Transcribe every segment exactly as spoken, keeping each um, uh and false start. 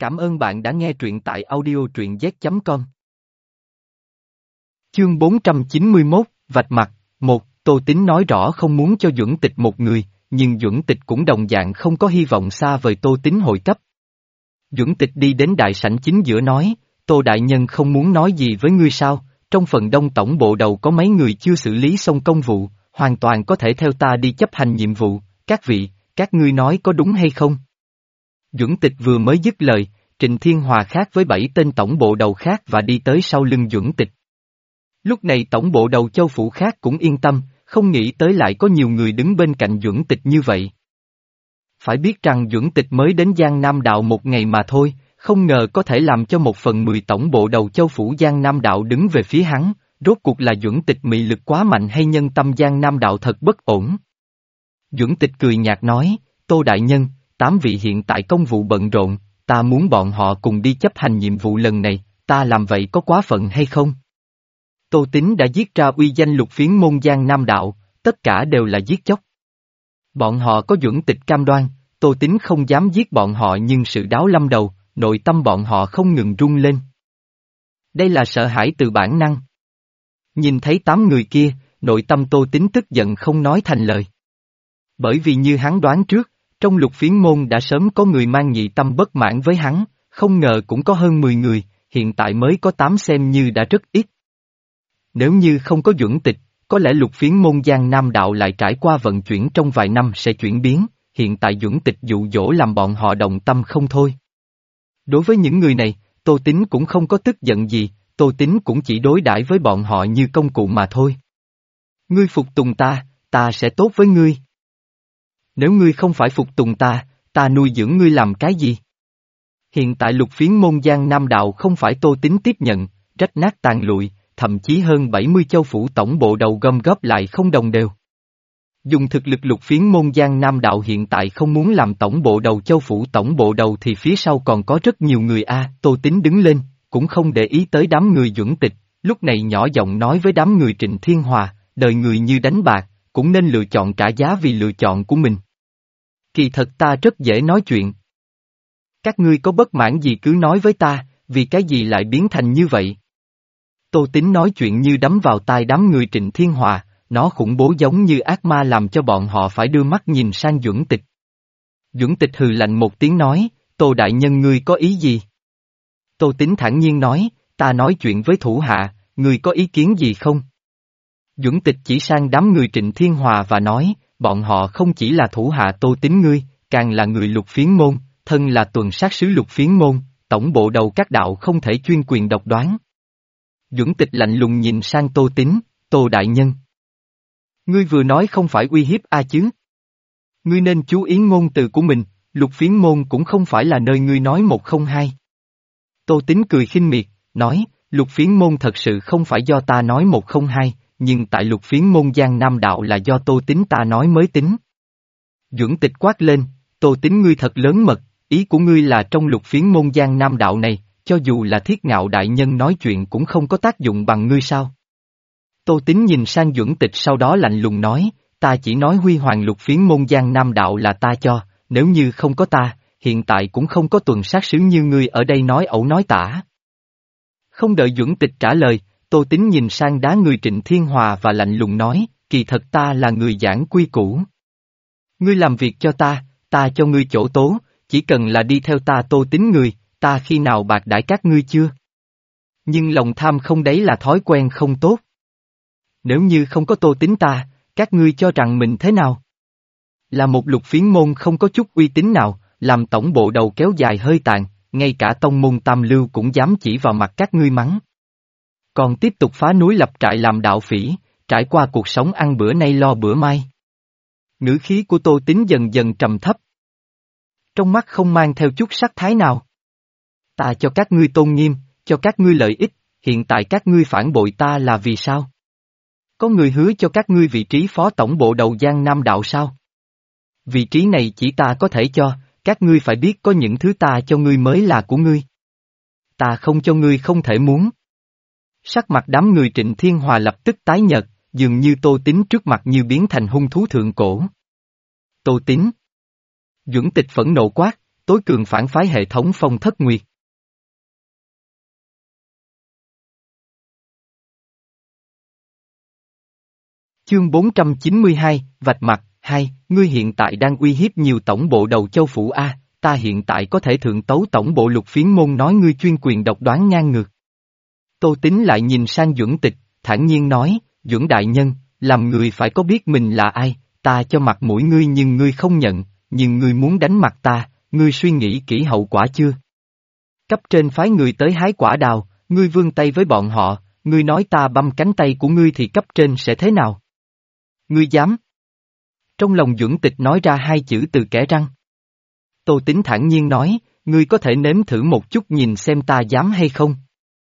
Cảm ơn bạn đã nghe truyện tại audio truyện z chấm com. Chương bốn trăm chín mươi mốt, Vạch mặt. Một, Tô Tín nói rõ không muốn cho Duẩn Tịch một người, nhưng Duẩn Tịch cũng đồng dạng không có hy vọng xa vời Tô Tín hội cấp. Duẩn Tịch đi đến đại sảnh chính giữa nói, Tô Đại Nhân không muốn nói gì với ngươi sao, trong phần đông tổng bộ đầu có mấy người chưa xử lý xong công vụ, hoàn toàn có thể theo ta đi chấp hành nhiệm vụ, các vị, các ngươi nói có đúng hay không? Duẩn Tịch vừa mới dứt lời, Trịnh Thiên Hòa khác với bảy tên tổng bộ đầu khác và đi tới sau lưng Duẩn Tịch. Lúc này tổng bộ đầu châu phủ khác cũng yên tâm, không nghĩ tới lại có nhiều người đứng bên cạnh Duẩn Tịch như vậy. Phải biết rằng Duẩn Tịch mới đến Giang Nam Đạo một ngày mà thôi, không ngờ có thể làm cho một phần mười tổng bộ đầu châu phủ Giang Nam Đạo đứng về phía hắn, rốt cuộc là Duẩn Tịch mị lực quá mạnh hay nhân tâm Giang Nam Đạo thật bất ổn. Duẩn Tịch cười nhạt nói, Tô Đại Nhân, tám vị hiện tại công vụ bận rộn, ta muốn bọn họ cùng đi chấp hành nhiệm vụ lần này, ta làm vậy có quá phận hay không? Tô Tín đã giết ra uy danh lục phiến môn Giang Nam Đạo, tất cả đều là giết chóc. Bọn họ có Duẩn Tịch cam đoan, Tô Tín không dám giết bọn họ nhưng sự đáo lâm đầu, nội tâm bọn họ không ngừng rung lên. Đây là sợ hãi từ bản năng. Nhìn thấy tám người kia, nội tâm Tô Tín tức giận không nói thành lời. Bởi vì như hắn đoán trước, trong lục phiến môn đã sớm có người mang nhị tâm bất mãn với hắn, không ngờ cũng có hơn mười người, hiện tại mới có tám xem như đã rất ít. Nếu như không có Duẩn Tịch, có lẽ lục phiến môn Giang Nam Đạo lại trải qua vận chuyển trong vài năm sẽ chuyển biến, hiện tại Duẩn Tịch dụ dỗ làm bọn họ đồng tâm không thôi. Đối với những người này, Tô Tín cũng không có tức giận gì, Tô Tín cũng chỉ đối đãi với bọn họ như công cụ mà thôi. Ngươi phục tùng ta, ta sẽ tốt với ngươi. Nếu ngươi không phải phục tùng ta, ta nuôi dưỡng ngươi làm cái gì? Hiện tại lục phiến môn Giang Nam Đạo không phải Tô Tín tiếp nhận, rách nát tàn lụi, thậm chí hơn bảy mươi châu phủ tổng bộ đầu gom góp lại không đồng đều. Dùng thực lực lục phiến môn Giang Nam Đạo hiện tại không muốn làm tổng bộ đầu châu phủ tổng bộ đầu thì phía sau còn có rất nhiều người a. Tô Tín đứng lên, cũng không để ý tới đám người Duẩn Tịch, lúc này nhỏ giọng nói với đám người Trịnh Thiên Hòa, đời người như đánh bạc, cũng nên lựa chọn trả giá vì lựa chọn của mình. Kỳ thật ta rất dễ nói chuyện. Các ngươi có bất mãn gì cứ nói với ta, vì cái gì lại biến thành như vậy? Tô Tín nói chuyện như đấm vào tai đám người Trịnh Thiên Hòa, nó khủng bố giống như ác ma làm cho bọn họ phải đưa mắt nhìn sang Duẩn Tịch. Duẩn Tịch hừ lạnh một tiếng nói, Tô Đại Nhân ngươi có ý gì? Tô Tín thản nhiên nói, ta nói chuyện với thủ hạ, ngươi có ý kiến gì không? Duẩn Tịch chỉ sang đám người Trịnh Thiên Hòa và nói, bọn họ không chỉ là thủ hạ Tô Tín ngươi, càng là người lục phiến môn, thân là tuần sát sứ lục phiến môn, tổng bộ đầu các đạo không thể chuyên quyền độc đoán. Duẩn Tịch lạnh lùng nhìn sang Tô Tín, Tô Đại Nhân. Ngươi vừa nói không phải uy hiếp a chứ? Ngươi nên chú ý ngôn từ của mình, lục phiến môn cũng không phải là nơi ngươi nói một không hai. Tô Tín cười khinh miệt, nói, lục phiến môn thật sự không phải do ta nói một không hai, nhưng tại lục phiến môn Giang Nam Đạo là do Tô Tín ta nói mới tính. Duẩn Tịch quát lên, Tô Tín ngươi thật lớn mật, ý của ngươi là trong lục phiến môn Giang Nam Đạo này, cho dù là Thiết Ngạo đại nhân nói chuyện cũng không có tác dụng bằng ngươi sao? Tô Tín nhìn sang Duẩn Tịch sau đó lạnh lùng nói, ta chỉ nói huy hoàng lục phiến môn Giang Nam Đạo là ta cho, nếu như không có ta, hiện tại cũng không có tuần sát sứ như ngươi ở đây nói ẩu nói tả. Không đợi Duẩn Tịch trả lời, Tô Tín nhìn sang đá người Trịnh Thiên Hòa và lạnh lùng nói, kỳ thật ta là người giảng quy củ. Ngươi làm việc cho ta, ta cho ngươi chỗ tố, chỉ cần là đi theo ta Tô Tín người, ta khi nào bạc đãi các ngươi chưa? Nhưng lòng tham không đấy là thói quen không tốt. Nếu như không có Tô Tín ta, các ngươi cho rằng mình thế nào? Là một lục phiến môn không có chút uy tín nào, làm tổng bộ đầu kéo dài hơi tàn, ngay cả tông môn Tam Lưu cũng dám chỉ vào mặt các ngươi mắng. Còn tiếp tục phá núi lập trại làm đạo phỉ, trải qua cuộc sống ăn bữa nay lo bữa mai. Ngữ khí của Tô Tín dần dần trầm thấp. Trong mắt không mang theo chút sắc thái nào. Ta cho các ngươi tôn nghiêm, cho các ngươi lợi ích, hiện tại các ngươi phản bội ta là vì sao? Có người hứa cho các ngươi vị trí phó tổng bộ đầu Giang Nam Đạo sao? Vị trí này chỉ ta có thể cho, các ngươi phải biết có những thứ ta cho ngươi mới là của ngươi. Ta không cho ngươi không thể muốn. Sắc mặt đám người Trịnh Thiên Hòa lập tức tái nhợt, dường như Tô Tín trước mặt như biến thành hung thú thượng cổ. Tô Tín. Duẩn Tịch phẫn nộ quát, tối cường phản phái hệ thống Phong Thất Nguyệt. Chương bốn trăm chín mươi hai, Vạch Mặt, hai, ngươi hiện tại đang uy hiếp nhiều tổng bộ đầu châu phủ A, ta hiện tại có thể thượng tấu tổng bộ Lục Phiến môn nói ngươi chuyên quyền độc đoán ngang ngược. Tô Tín lại nhìn sang Duẩn Tịch, thản nhiên nói, Duẩn đại nhân, làm người phải có biết mình là ai, ta cho mặt mũi ngươi nhưng ngươi không nhận, nhưng ngươi muốn đánh mặt ta, ngươi suy nghĩ kỹ hậu quả chưa? Cấp trên phái người tới hái quả đào, ngươi vươn tay với bọn họ, ngươi nói ta băm cánh tay của ngươi thì cấp trên sẽ thế nào? Ngươi dám? Trong lòng Duẩn Tịch nói ra hai chữ từ kẽ răng. Tô Tín thản nhiên nói, ngươi có thể nếm thử một chút nhìn xem ta dám hay không.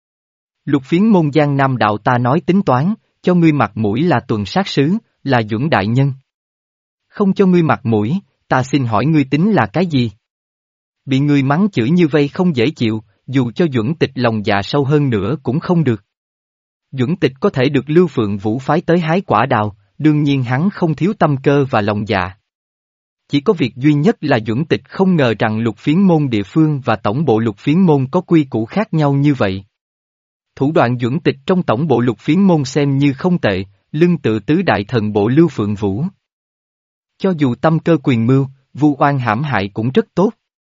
Lục Phiến môn Giang Nam đạo ta nói tính toán, cho ngươi mặt mũi là tuần sát sứ, là Duẩn đại nhân. Không cho ngươi mặt mũi, ta xin hỏi ngươi tính là cái gì? Bị ngươi mắng chửi như vây không dễ chịu, dù cho Duẩn Tịch lòng dạ sâu hơn nữa cũng không được. Duẩn Tịch có thể được Lưu Phượng Vũ phái tới hái quả đào, đương nhiên hắn không thiếu tâm cơ và lòng dạ. Chỉ có việc duy nhất là Duẩn Tịch không ngờ rằng Lục Phiến môn địa phương và tổng bộ Lục Phiến môn có quy củ khác nhau như vậy. Thủ đoạn Duẩn Tịch trong tổng bộ Lục Phiến môn xem như không tệ, lưng tự tứ đại thần bộ Lưu Phượng Vũ. Cho dù tâm cơ quyền mưu, vu oan hãm hại cũng rất tốt.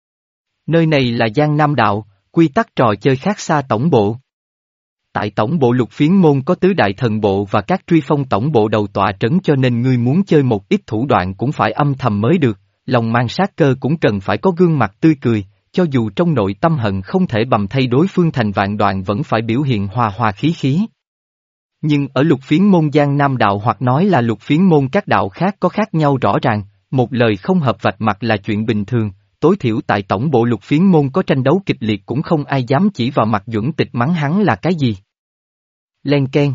Nơi này là Giang Nam đạo, quy tắc trò chơi khác xa tổng bộ. Tại tổng bộ Lục Phiến môn có tứ đại thần bộ và các truy phong tổng bộ đầu tọa trấn, cho nên ngươi muốn chơi một ít thủ đoạn cũng phải âm thầm mới được, lòng mang sát cơ cũng cần phải có gương mặt tươi cười, cho dù trong nội tâm hận không thể bầm thay đối phương thành vạn đoạn vẫn phải biểu hiện hòa hòa khí khí. Nhưng ở Lục Phiến môn Giang Nam đạo hoặc nói là Lục Phiến môn các đạo khác có khác nhau rõ ràng, một lời không hợp vạch mặt là chuyện bình thường, tối thiểu tại tổng bộ Lục Phiến môn có tranh đấu kịch liệt cũng không ai dám chỉ vào mặt Duẩn Tịch mắng hắn là cái gì. Len keng.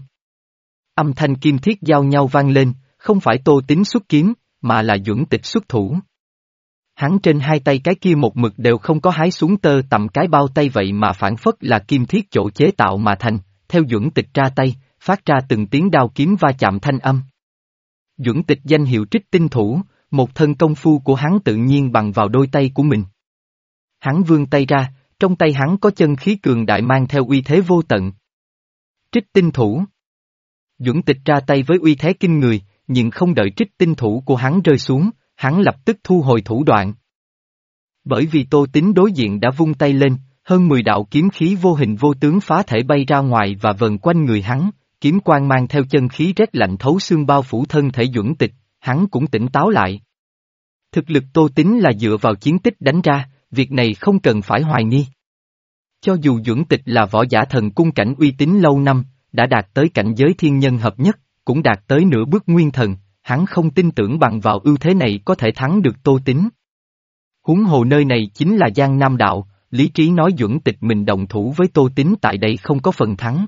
Âm thanh kim thiết giao nhau vang lên, không phải Tô Tín xuất kiếm, mà là Duẩn Tịch xuất thủ. Hắn trên hai tay cái kia một mực đều không có hái xuống tơ tầm cái bao tay vậy mà phản phất là kim thiết chỗ chế tạo mà thành, theo Duẩn Tịch ra tay, phát ra từng tiếng đao kiếm va chạm thanh âm. Duẩn Tịch danh hiệu Trích Tinh Thủ, một thân công phu của hắn tự nhiên bằng vào đôi tay của mình. Hắn vươn tay ra, trong tay hắn có chân khí cường đại mang theo uy thế vô tận. Trích Tinh Thủ. Duẩn Tịch ra tay với uy thế kinh người, nhưng không đợi Trích Tinh Thủ của hắn rơi xuống, hắn lập tức thu hồi thủ đoạn. Bởi vì Tô Tín đối diện đã vung tay lên, hơn mười đạo kiếm khí vô hình vô tướng phá thể bay ra ngoài và vần quanh người hắn, kiếm quang mang theo chân khí rét lạnh thấu xương bao phủ thân thể Duẩn Tịch, hắn cũng tỉnh táo lại. Thực lực Tô Tín là dựa vào chiến tích đánh ra, việc này không cần phải hoài nghi. Cho dù Duẩn Tịch là võ giả thần cung cảnh uy tín lâu năm, đã đạt tới cảnh giới thiên nhân hợp nhất, cũng đạt tới nửa bước nguyên thần, hắn không tin tưởng bằng vào ưu thế này có thể thắng được Tô Tín. Huống hồ nơi này chính là Giang Nam đạo, lý trí nói Duẩn Tịch mình đồng thủ với Tô Tín tại đây không có phần thắng.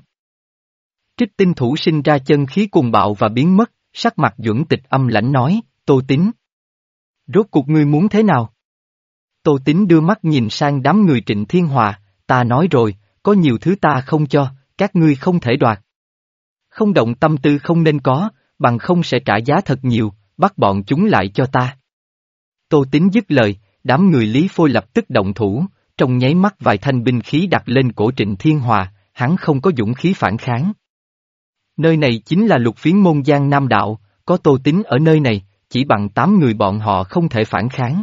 Trích Tinh Thủ sinh ra chân khí cuồng bạo và biến mất, sắc mặt Duẩn Tịch âm lãnh nói, Tô Tín. Rốt cuộc ngươi muốn thế nào? Tô Tín đưa mắt nhìn sang đám người Trịnh Thiên Hòa, ta nói rồi, có nhiều thứ ta không cho, các ngươi không thể đoạt. Không động tâm tư không nên có, bằng không sẽ trả giá thật nhiều, bắt bọn chúng lại cho ta. Tô Tín dứt lời, đám người Lý Phôi lập tức động thủ, trong nháy mắt vài thanh binh khí đặt lên cổ Trịnh Thiên Hòa, hắn không có dũng khí phản kháng. Nơi này chính là Lục Phiến môn Giang Nam đạo, có Tô Tín ở nơi này, chỉ bằng tám người bọn họ không thể phản kháng.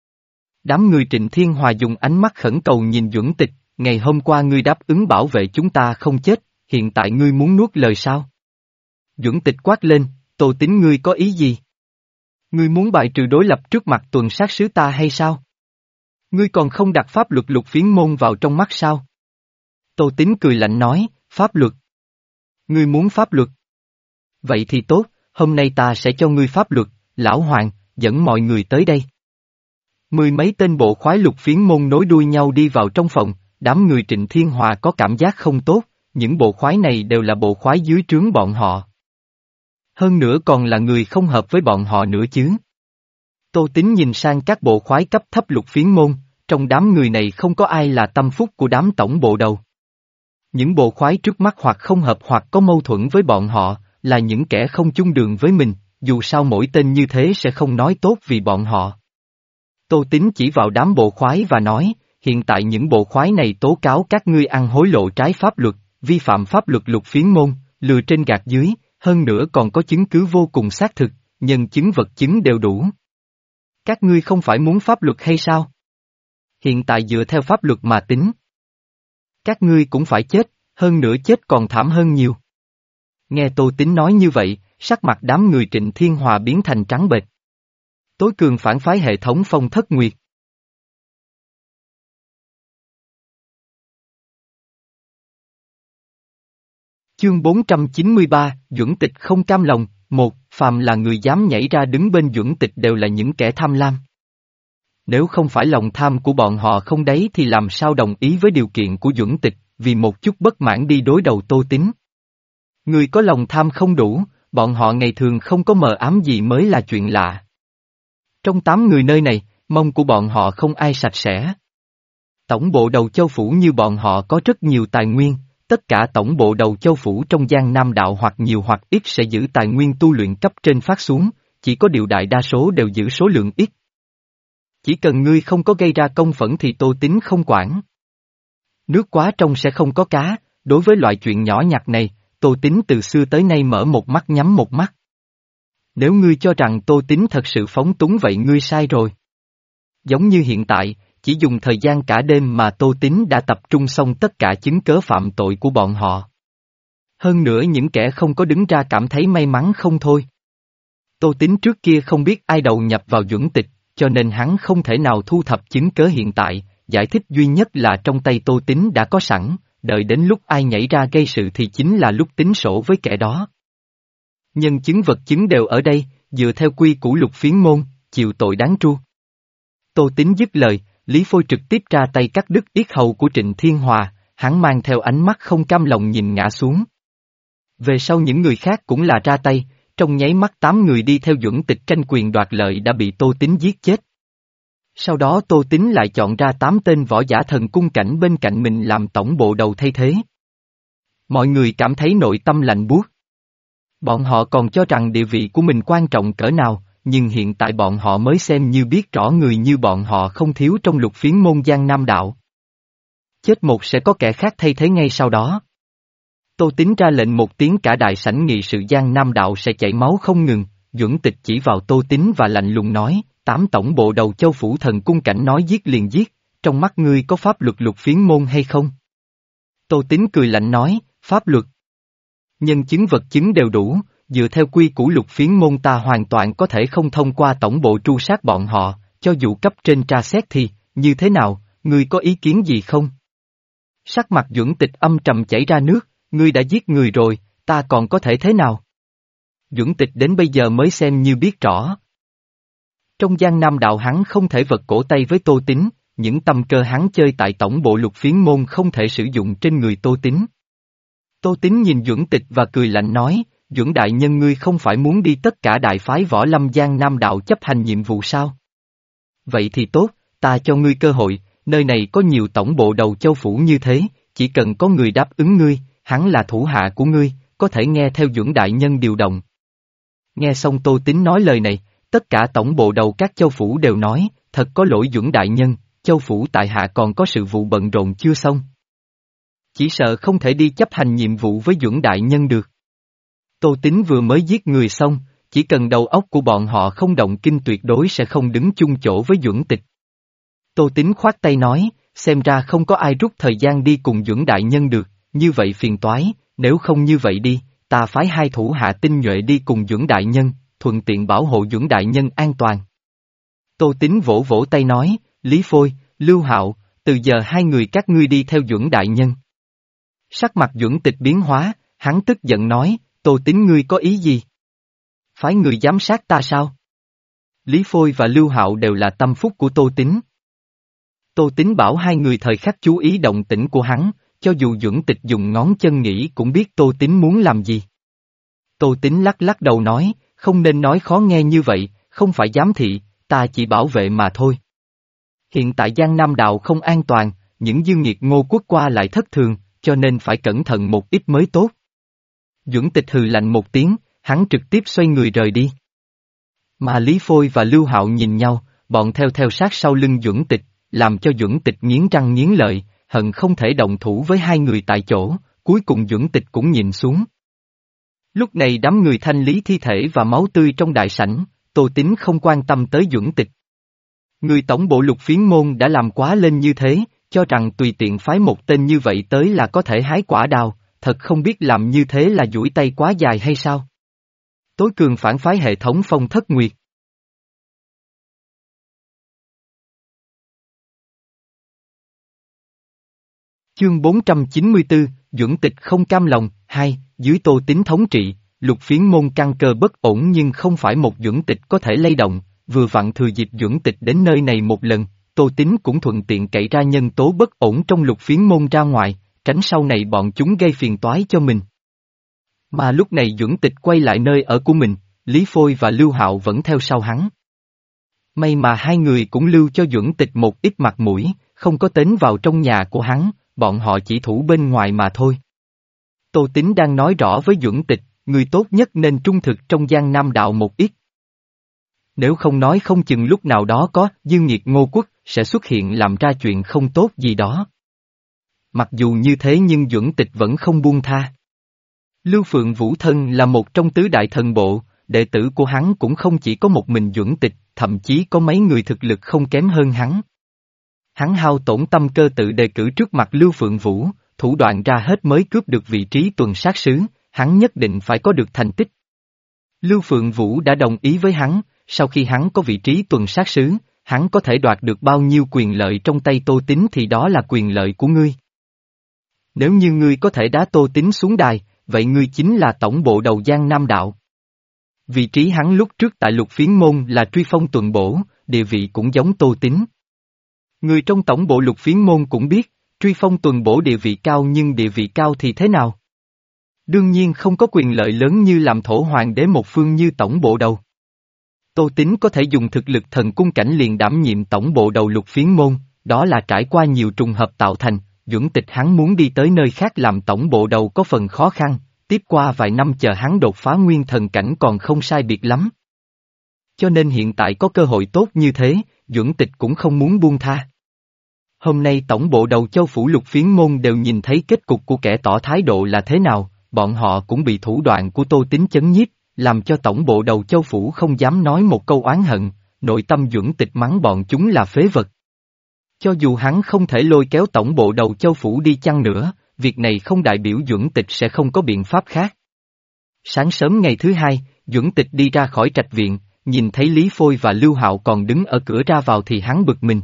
Đám người Trịnh Thiên Hòa dùng ánh mắt khẩn cầu nhìn Duẩn Tịch, ngày hôm qua ngươi đáp ứng bảo vệ chúng ta không chết, hiện tại ngươi muốn nuốt lời sao? Duẩn Tịch quát lên, Tô Tín ngươi có ý gì? Ngươi muốn bài trừ đối lập trước mặt tuần sát sứ ta hay sao? Ngươi còn không đặt pháp luật Lục Phiến môn vào trong mắt sao? Tô Tín cười lạnh nói, pháp luật. Ngươi muốn pháp luật? Vậy thì tốt, hôm nay ta sẽ cho ngươi pháp luật, Lão Hoàng, dẫn mọi người tới đây. Mười mấy tên bộ khoái Lục Phiến môn nối đuôi nhau đi vào trong phòng, đám người Trịnh Thiên Hòa có cảm giác không tốt, những bộ khoái này đều là bộ khoái dưới trướng bọn họ. Hơn nữa còn là người không hợp với bọn họ nữa chứ. Tô Tín nhìn sang các bộ khoái cấp thấp Lục Phiến môn, trong đám người này không có ai là tâm phúc của đám tổng bộ đầu. Những bộ khoái trước mắt hoặc không hợp hoặc có mâu thuẫn với bọn họ, là những kẻ không chung đường với mình, dù sao mỗi tên như thế sẽ không nói tốt vì bọn họ. Tô Tín chỉ vào đám bộ khoái và nói, hiện tại những bộ khoái này tố cáo các ngươi ăn hối lộ trái pháp luật, vi phạm pháp luật Lục Phiến môn, lừa trên gạt dưới, hơn nữa còn có chứng cứ vô cùng xác thực, nhân chứng vật chứng đều đủ. Các ngươi không phải muốn pháp luật hay sao? Hiện tại dựa theo pháp luật mà tính. Các ngươi cũng phải chết, hơn nữa chết còn thảm hơn nhiều. Nghe Tô Tín nói như vậy, sắc mặt đám người Trịnh Thiên Hòa biến thành trắng bệch. Tối cường phản phái hệ thống Phong Thất Nguyệt. Chương bốn trăm chín mươi ba, Duẩn Tịch không cam lòng, một, phàm là người dám nhảy ra đứng bên Duẩn Tịch đều là những kẻ tham lam. Nếu không phải lòng tham của bọn họ không đấy thì làm sao đồng ý với điều kiện của Duẩn Tịch, vì một chút bất mãn đi đối đầu Tô Tín. Người có lòng tham không đủ, bọn họ ngày thường không có mờ ám gì mới là chuyện lạ. Trong tám người nơi này, mông của bọn họ không ai sạch sẽ. Tổng bộ đầu châu phủ như bọn họ có rất nhiều tài nguyên, tất cả tổng bộ đầu châu phủ trong Giang Nam đạo hoặc nhiều hoặc ít sẽ giữ tài nguyên tu luyện cấp trên phát xuống, chỉ có điều đại đa số đều giữ số lượng ít. Chỉ cần ngươi không có gây ra công phẫn thì Tô Tín không quản. Nước quá trong sẽ không có cá, đối với loại chuyện nhỏ nhặt này, Tô Tín từ xưa tới nay mở một mắt nhắm một mắt. Nếu ngươi cho rằng Tô Tín thật sự phóng túng vậy ngươi sai rồi. Giống như hiện tại, chỉ dùng thời gian cả đêm mà Tô Tín đã tập trung xong tất cả chứng cớ phạm tội của bọn họ. Hơn nữa những kẻ không có đứng ra cảm thấy may mắn không thôi. Tô Tín trước kia không biết ai đầu nhập vào Duẩn Tịch, cho nên hắn không thể nào thu thập chứng cớ hiện tại, giải thích duy nhất là trong tay Tô Tín đã có sẵn, đợi đến lúc ai nhảy ra gây sự thì chính là lúc tính sổ với kẻ đó. Nhân chứng vật chứng đều ở đây, dựa theo quy củ Lục Phiến môn, chịu tội đáng tru. Tô Tín dứt lời, Lý Phôi trực tiếp ra tay cắt đứt yết hầu của Trịnh Thiên Hòa, hắn mang theo ánh mắt không cam lòng nhìn ngã xuống. Về sau những người khác cũng là ra tay, trong nháy mắt tám người đi theo Duẩn Tịch tranh quyền đoạt lợi đã bị Tô Tín giết chết. Sau đó Tô Tín lại chọn ra tám tên võ giả thần cung cảnh bên cạnh mình làm tổng bộ đầu thay thế. Mọi người cảm thấy nội tâm lạnh buốt. Bọn họ còn cho rằng địa vị của mình quan trọng cỡ nào, nhưng hiện tại bọn họ mới xem như biết rõ người như bọn họ không thiếu trong Lục Phiến môn Giang Nam đạo. Chết một sẽ có kẻ khác thay thế ngay sau đó. Tô Tín ra lệnh một tiếng cả đại sảnh nghị sự Giang Nam đạo sẽ chảy máu không ngừng, Duẩn Tịch chỉ vào Tô Tín và lạnh lùng nói, tám tổng bộ đầu châu phủ thần cung cảnh nói giết liền giết, trong mắt ngươi có pháp luật Lục Phiến môn hay không? Tô Tín cười lạnh nói, pháp luật. Nhân chứng vật chứng đều đủ, dựa theo quy củ Lục Phiến môn ta hoàn toàn có thể không thông qua tổng bộ tru sát bọn họ, cho dù cấp trên tra xét thì, như thế nào, ngươi có ý kiến gì không? Sắc mặt Duẩn Tịch âm trầm chảy ra nước, ngươi đã giết người rồi, ta còn có thể thế nào? Duẩn Tịch đến bây giờ mới xem như biết rõ. Trong Giang Nam đạo hắn không thể vật cổ tay với Tô Tín, những tâm cơ hắn chơi tại tổng bộ Lục Phiến môn không thể sử dụng trên người Tô Tín. Tô Tín nhìn Duẩn Tịch và cười lạnh nói, Duẩn đại nhân ngươi không phải muốn đi tất cả đại phái võ lâm Giang Nam đạo chấp hành nhiệm vụ sao? Vậy thì tốt, ta cho ngươi cơ hội, nơi này có nhiều tổng bộ đầu châu phủ như thế, chỉ cần có người đáp ứng ngươi, hắn là thủ hạ của ngươi, có thể nghe theo Duẩn đại nhân điều động. Nghe xong Tô Tín nói lời này, tất cả tổng bộ đầu các châu phủ đều nói, thật có lỗi Duẩn đại nhân, châu phủ tại hạ còn có sự vụ bận rộn chưa xong. Chỉ sợ không thể đi chấp hành nhiệm vụ với Duẩn đại nhân được. Tô Tín vừa mới giết người xong, chỉ cần đầu óc của bọn họ không động kinh tuyệt đối sẽ không đứng chung chỗ với Duẩn Tịch. Tô Tín khoát tay nói, xem ra không có ai rút thời gian đi cùng Duẩn đại nhân được, như vậy phiền toái, nếu không như vậy đi, ta phái hai thủ hạ tinh nhuệ đi cùng Duẩn đại nhân, thuận tiện bảo hộ Duẩn đại nhân an toàn. Tô Tín vỗ vỗ tay nói, Lý Phôi, Lưu Hạo, từ giờ hai người các ngươi đi theo Duẩn đại nhân. Sắc mặt Duẩn Tịch biến hóa, hắn tức giận nói, Tô Tín ngươi có ý gì? Phái người giám sát ta sao? Lý Phôi và Lưu Hạo đều là tâm phúc của Tô Tín. Tô Tín bảo hai người thời khắc chú ý động tĩnh của hắn, cho dù Duẩn Tịch dùng ngón chân nghĩ cũng biết Tô Tín muốn làm gì. Tô Tín lắc lắc đầu nói, không nên nói khó nghe như vậy, không phải giám thị, ta chỉ bảo vệ mà thôi. Hiện tại Giang Nam đạo không an toàn, những dương nghiệt Ngô Quốc qua lại thất thường, cho nên phải cẩn thận một ít mới tốt. Duẩn Tịch hừ lạnh một tiếng, hắn trực tiếp xoay người rời đi. Mà Lý Phôi và Lưu Hạo nhìn nhau, bọn theo theo sát sau lưng Duẩn Tịch, làm cho Duẩn Tịch nghiến răng nghiến lợi, hận không thể động thủ với hai người tại chỗ, cuối cùng Duẩn Tịch cũng nhìn xuống. Lúc này đám người thanh lý thi thể và máu tươi trong đại sảnh, Tô Tín không quan tâm tới Duẩn Tịch. Người tổng bộ Lục Phiến môn đã làm quá lên như thế, cho rằng tùy tiện phái một tên như vậy tới là có thể hái quả đào, thật không biết làm như thế là duỗi tay quá dài hay sao? Tối cường phản phái hệ thống Phong Thất Nguyệt. Chương bốn trăm chín mươi tư, Duẩn Tịch không cam lòng, hai, dưới Tô Tín thống trị, Lục Phiến môn căn cơ bất ổn nhưng không phải một Duẩn Tịch có thể lay động, vừa vặn thừa dịp Duẩn Tịch đến nơi này một lần, Tô Tín cũng thuận tiện cậy ra nhân tố bất ổn trong Lục Phiến môn ra ngoài, tránh sau này bọn chúng gây phiền toái cho mình. Mà lúc này Duẩn Tịch quay lại nơi ở của mình, Lý Phôi và Lưu Hạo vẫn theo sau hắn. May mà hai người cũng lưu cho Duẩn Tịch một ít mặt mũi, không có tính vào trong nhà của hắn, bọn họ chỉ thủ bên ngoài mà thôi. Tô Tín đang nói rõ với Duẩn Tịch, người tốt nhất nên trung thực trong Giang Nam đạo một ít. Nếu không nói không chừng lúc nào đó có Dương Nghiệt Ngô Quốc sẽ xuất hiện làm ra chuyện không tốt gì đó. Mặc dù như thế nhưng Duẩn Tịch vẫn không buông tha. Lưu Phượng Vũ Thân là một trong tứ đại thần bộ, đệ tử của hắn cũng không chỉ có một mình Duẩn Tịch, thậm chí có mấy người thực lực không kém hơn hắn. Hắn hao tổn tâm cơ tự đề cử trước mặt Lưu Phượng Vũ, thủ đoạn ra hết mới cướp được vị trí tuần sát sứ, hắn nhất định phải có được thành tích. Lưu Phượng Vũ đã đồng ý với hắn, sau khi hắn có vị trí tuần sát sứ, hắn có thể đoạt được bao nhiêu quyền lợi trong tay Tô Tín thì đó là quyền lợi của ngươi. Nếu như ngươi có thể đá Tô Tín xuống đài, vậy ngươi chính là tổng bộ đầu Giang Nam đạo. Vị trí hắn lúc trước tại Lục Phiến môn là truy phong tuần bổ, địa vị cũng giống Tô Tín. Người trong tổng bộ Lục Phiến môn cũng biết, truy phong tuần bổ địa vị cao nhưng địa vị cao thì thế nào? Đương nhiên không có quyền lợi lớn như làm thổ hoàng đế một phương như tổng bộ đầu. Tô Tín có thể dùng thực lực thần cung cảnh liền đảm nhiệm tổng bộ đầu Lục Phiến môn, đó là trải qua nhiều trùng hợp tạo thành, Duẩn Tịch hắn muốn đi tới nơi khác làm tổng bộ đầu có phần khó khăn, tiếp qua vài năm chờ hắn đột phá nguyên thần cảnh còn không sai biệt lắm. Cho nên hiện tại có cơ hội tốt như thế, Duẩn Tịch cũng không muốn buông tha. Hôm nay tổng bộ đầu châu phủ Lục Phiến môn đều nhìn thấy kết cục của kẻ tỏ thái độ là thế nào, bọn họ cũng bị thủ đoạn của Tô Tín chấn nhiếp, làm cho tổng bộ đầu châu phủ không dám nói một câu oán hận, nội tâm Duẩn Tịch mắng bọn chúng là phế vật. Cho dù hắn không thể lôi kéo tổng bộ đầu châu phủ đi chăng nữa, việc này không đại biểu Duẩn Tịch sẽ không có biện pháp khác. Sáng sớm ngày thứ hai, Duẩn Tịch đi ra khỏi trạch viện, nhìn thấy Lý Phôi và Lưu Hạo còn đứng ở cửa ra vào thì hắn bực mình.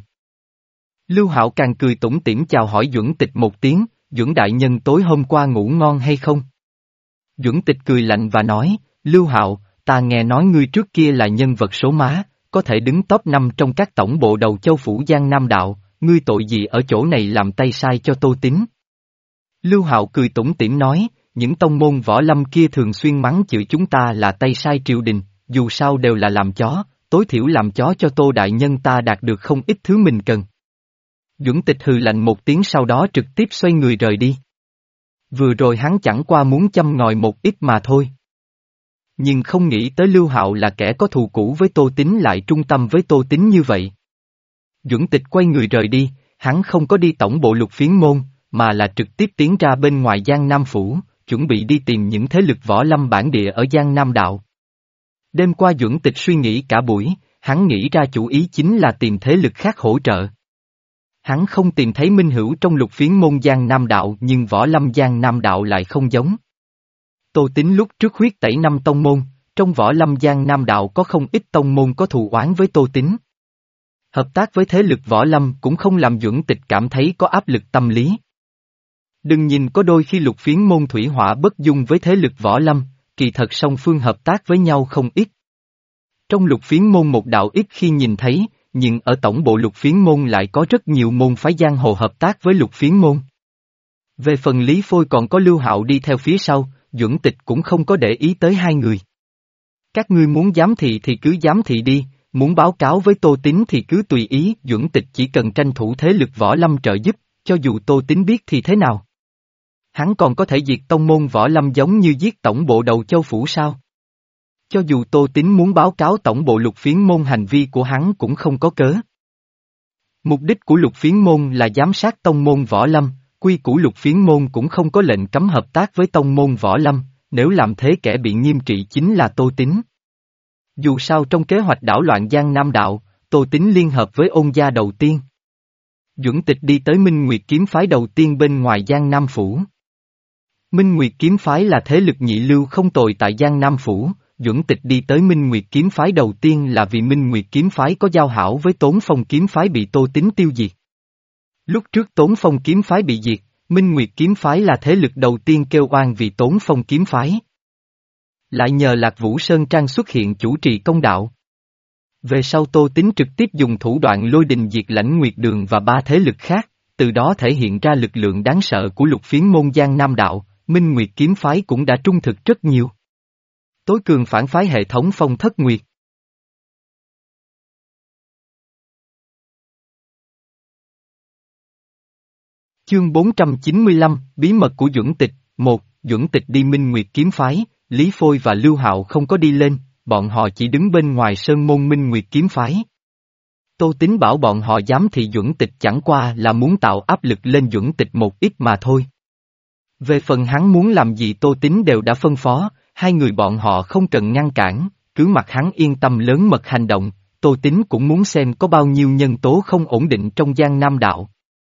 Lưu Hạo càng cười tủm tỉm chào hỏi Duẩn Tịch một tiếng, Duẩn đại nhân tối hôm qua ngủ ngon hay không? Duẩn Tịch cười lạnh và nói, Lưu Hạo, ta nghe nói ngươi trước kia là nhân vật số má, có thể đứng top năm trong các tổng bộ đầu châu phủ Giang Nam đạo, ngươi tội gì ở chỗ này làm tay sai cho Tô Tín? Lưu Hạo cười tủm tỉm nói, những tông môn võ lâm kia thường xuyên mắng chửi chúng ta là tay sai triều đình, dù sao đều là làm chó, tối thiểu làm chó cho Tô đại nhân ta đạt được không ít thứ mình cần. Duẩn Tịch hừ lạnh một tiếng sau đó trực tiếp xoay người rời đi. Vừa rồi hắn chẳng qua muốn châm ngòi một ít mà thôi. Nhưng không nghĩ tới Lưu Hạo là kẻ có thù cũ với Tô Tín lại trung tâm với Tô Tín như vậy. Duẩn Tịch quay người rời đi, hắn không có đi tổng bộ Lục Phiến môn, mà là trực tiếp tiến ra bên ngoài Giang Nam phủ, chuẩn bị đi tìm những thế lực võ lâm bản địa ở Giang Nam đạo. Đêm qua Duẩn Tịch suy nghĩ cả buổi, hắn nghĩ ra chủ ý chính là tìm thế lực khác hỗ trợ. Hắn không tìm thấy minh hữu trong Lục Phiến môn Giang Nam đạo nhưng võ lâm Giang Nam đạo lại không giống. Tô Tín lúc trước huyết tẩy năm tông môn, trong võ lâm Giang Nam đạo có không ít tông môn có thù oán với Tô Tín. Hợp tác với thế lực võ lâm cũng không làm Duẩn Tịch cảm thấy có áp lực tâm lý. Đừng nhìn có đôi khi Lục Phiến môn thủy hỏa bất dung với thế lực võ lâm, kỳ thật song phương hợp tác với nhau không ít. Trong Lục Phiến môn một đạo ít khi nhìn thấy, nhưng ở tổng bộ Lục Phiến môn lại có rất nhiều môn phái giang hồ hợp tác với Lục Phiến môn. Về phần Lý Phôi còn có Lưu Hạo đi theo phía sau, Duẩn Tịch cũng không có để ý tới hai người. Các ngươi muốn giám thị thì cứ giám thị đi, muốn báo cáo với Tô Tín thì cứ tùy ý, Duẩn Tịch chỉ cần tranh thủ thế lực võ lâm trợ giúp, cho dù Tô Tín biết thì thế nào. Hắn còn có thể diệt tông môn võ lâm giống như giết tổng bộ đầu châu phủ sao? Cho dù Tô Tín muốn báo cáo tổng bộ Lục Phiến môn hành vi của hắn cũng không có cớ. Mục đích của Lục Phiến môn là giám sát tông môn võ lâm, quy củ Lục Phiến môn cũng không có lệnh cấm hợp tác với tông môn võ lâm, nếu làm thế kẻ bị nghiêm trị chính là Tô Tín. Dù sao trong kế hoạch đảo loạn Giang Nam đạo, Tô Tín liên hợp với ôn gia đầu tiên. Duẩn Tịch đi tới Minh Nguyệt kiếm phái đầu tiên bên ngoài Giang Nam Phủ. Minh Nguyệt kiếm phái là thế lực nhị lưu không tồi tại Giang Nam Phủ, Duẩn Tịch đi tới Minh Nguyệt kiếm phái đầu tiên là vì Minh Nguyệt kiếm phái có giao hảo với Tốn Phong kiếm phái bị Tô Tín tiêu diệt. Lúc trước Tốn Phong kiếm phái bị diệt, Minh Nguyệt kiếm phái là thế lực đầu tiên kêu oan vì Tốn Phong kiếm phái. Lại nhờ Lạc Vũ Sơn Trang xuất hiện chủ trì công đạo. Về sau Tô Tín trực tiếp dùng thủ đoạn lôi đình diệt Lãnh Nguyệt Đường và ba thế lực khác, từ đó thể hiện ra lực lượng đáng sợ của Lục Phiến môn Giang Nam đạo, Minh Nguyệt kiếm phái cũng đã trung thực rất nhiều. Tối cường phản phái hệ thống Phong Thất Nguyệt. Chương bốn trăm chín mươi lăm, Bí mật của Duẩn Tịch. Một. Duẩn Tịch đi Minh Nguyệt kiếm phái, Lý Phôi và Lưu Hạo không có đi lên, bọn họ chỉ đứng bên ngoài sơn môn Minh Nguyệt kiếm phái. Tô Tín bảo bọn họ dám thì Duẩn Tịch chẳng qua là muốn tạo áp lực lên Duẩn Tịch một ít mà thôi. Về phần hắn muốn làm gì Tô Tín đều đã phân phó, hai người bọn họ không cần ngăn cản, cứ mặc hắn yên tâm lớn mật hành động, Tô Tín cũng muốn xem có bao nhiêu nhân tố không ổn định trong Giang Nam đạo.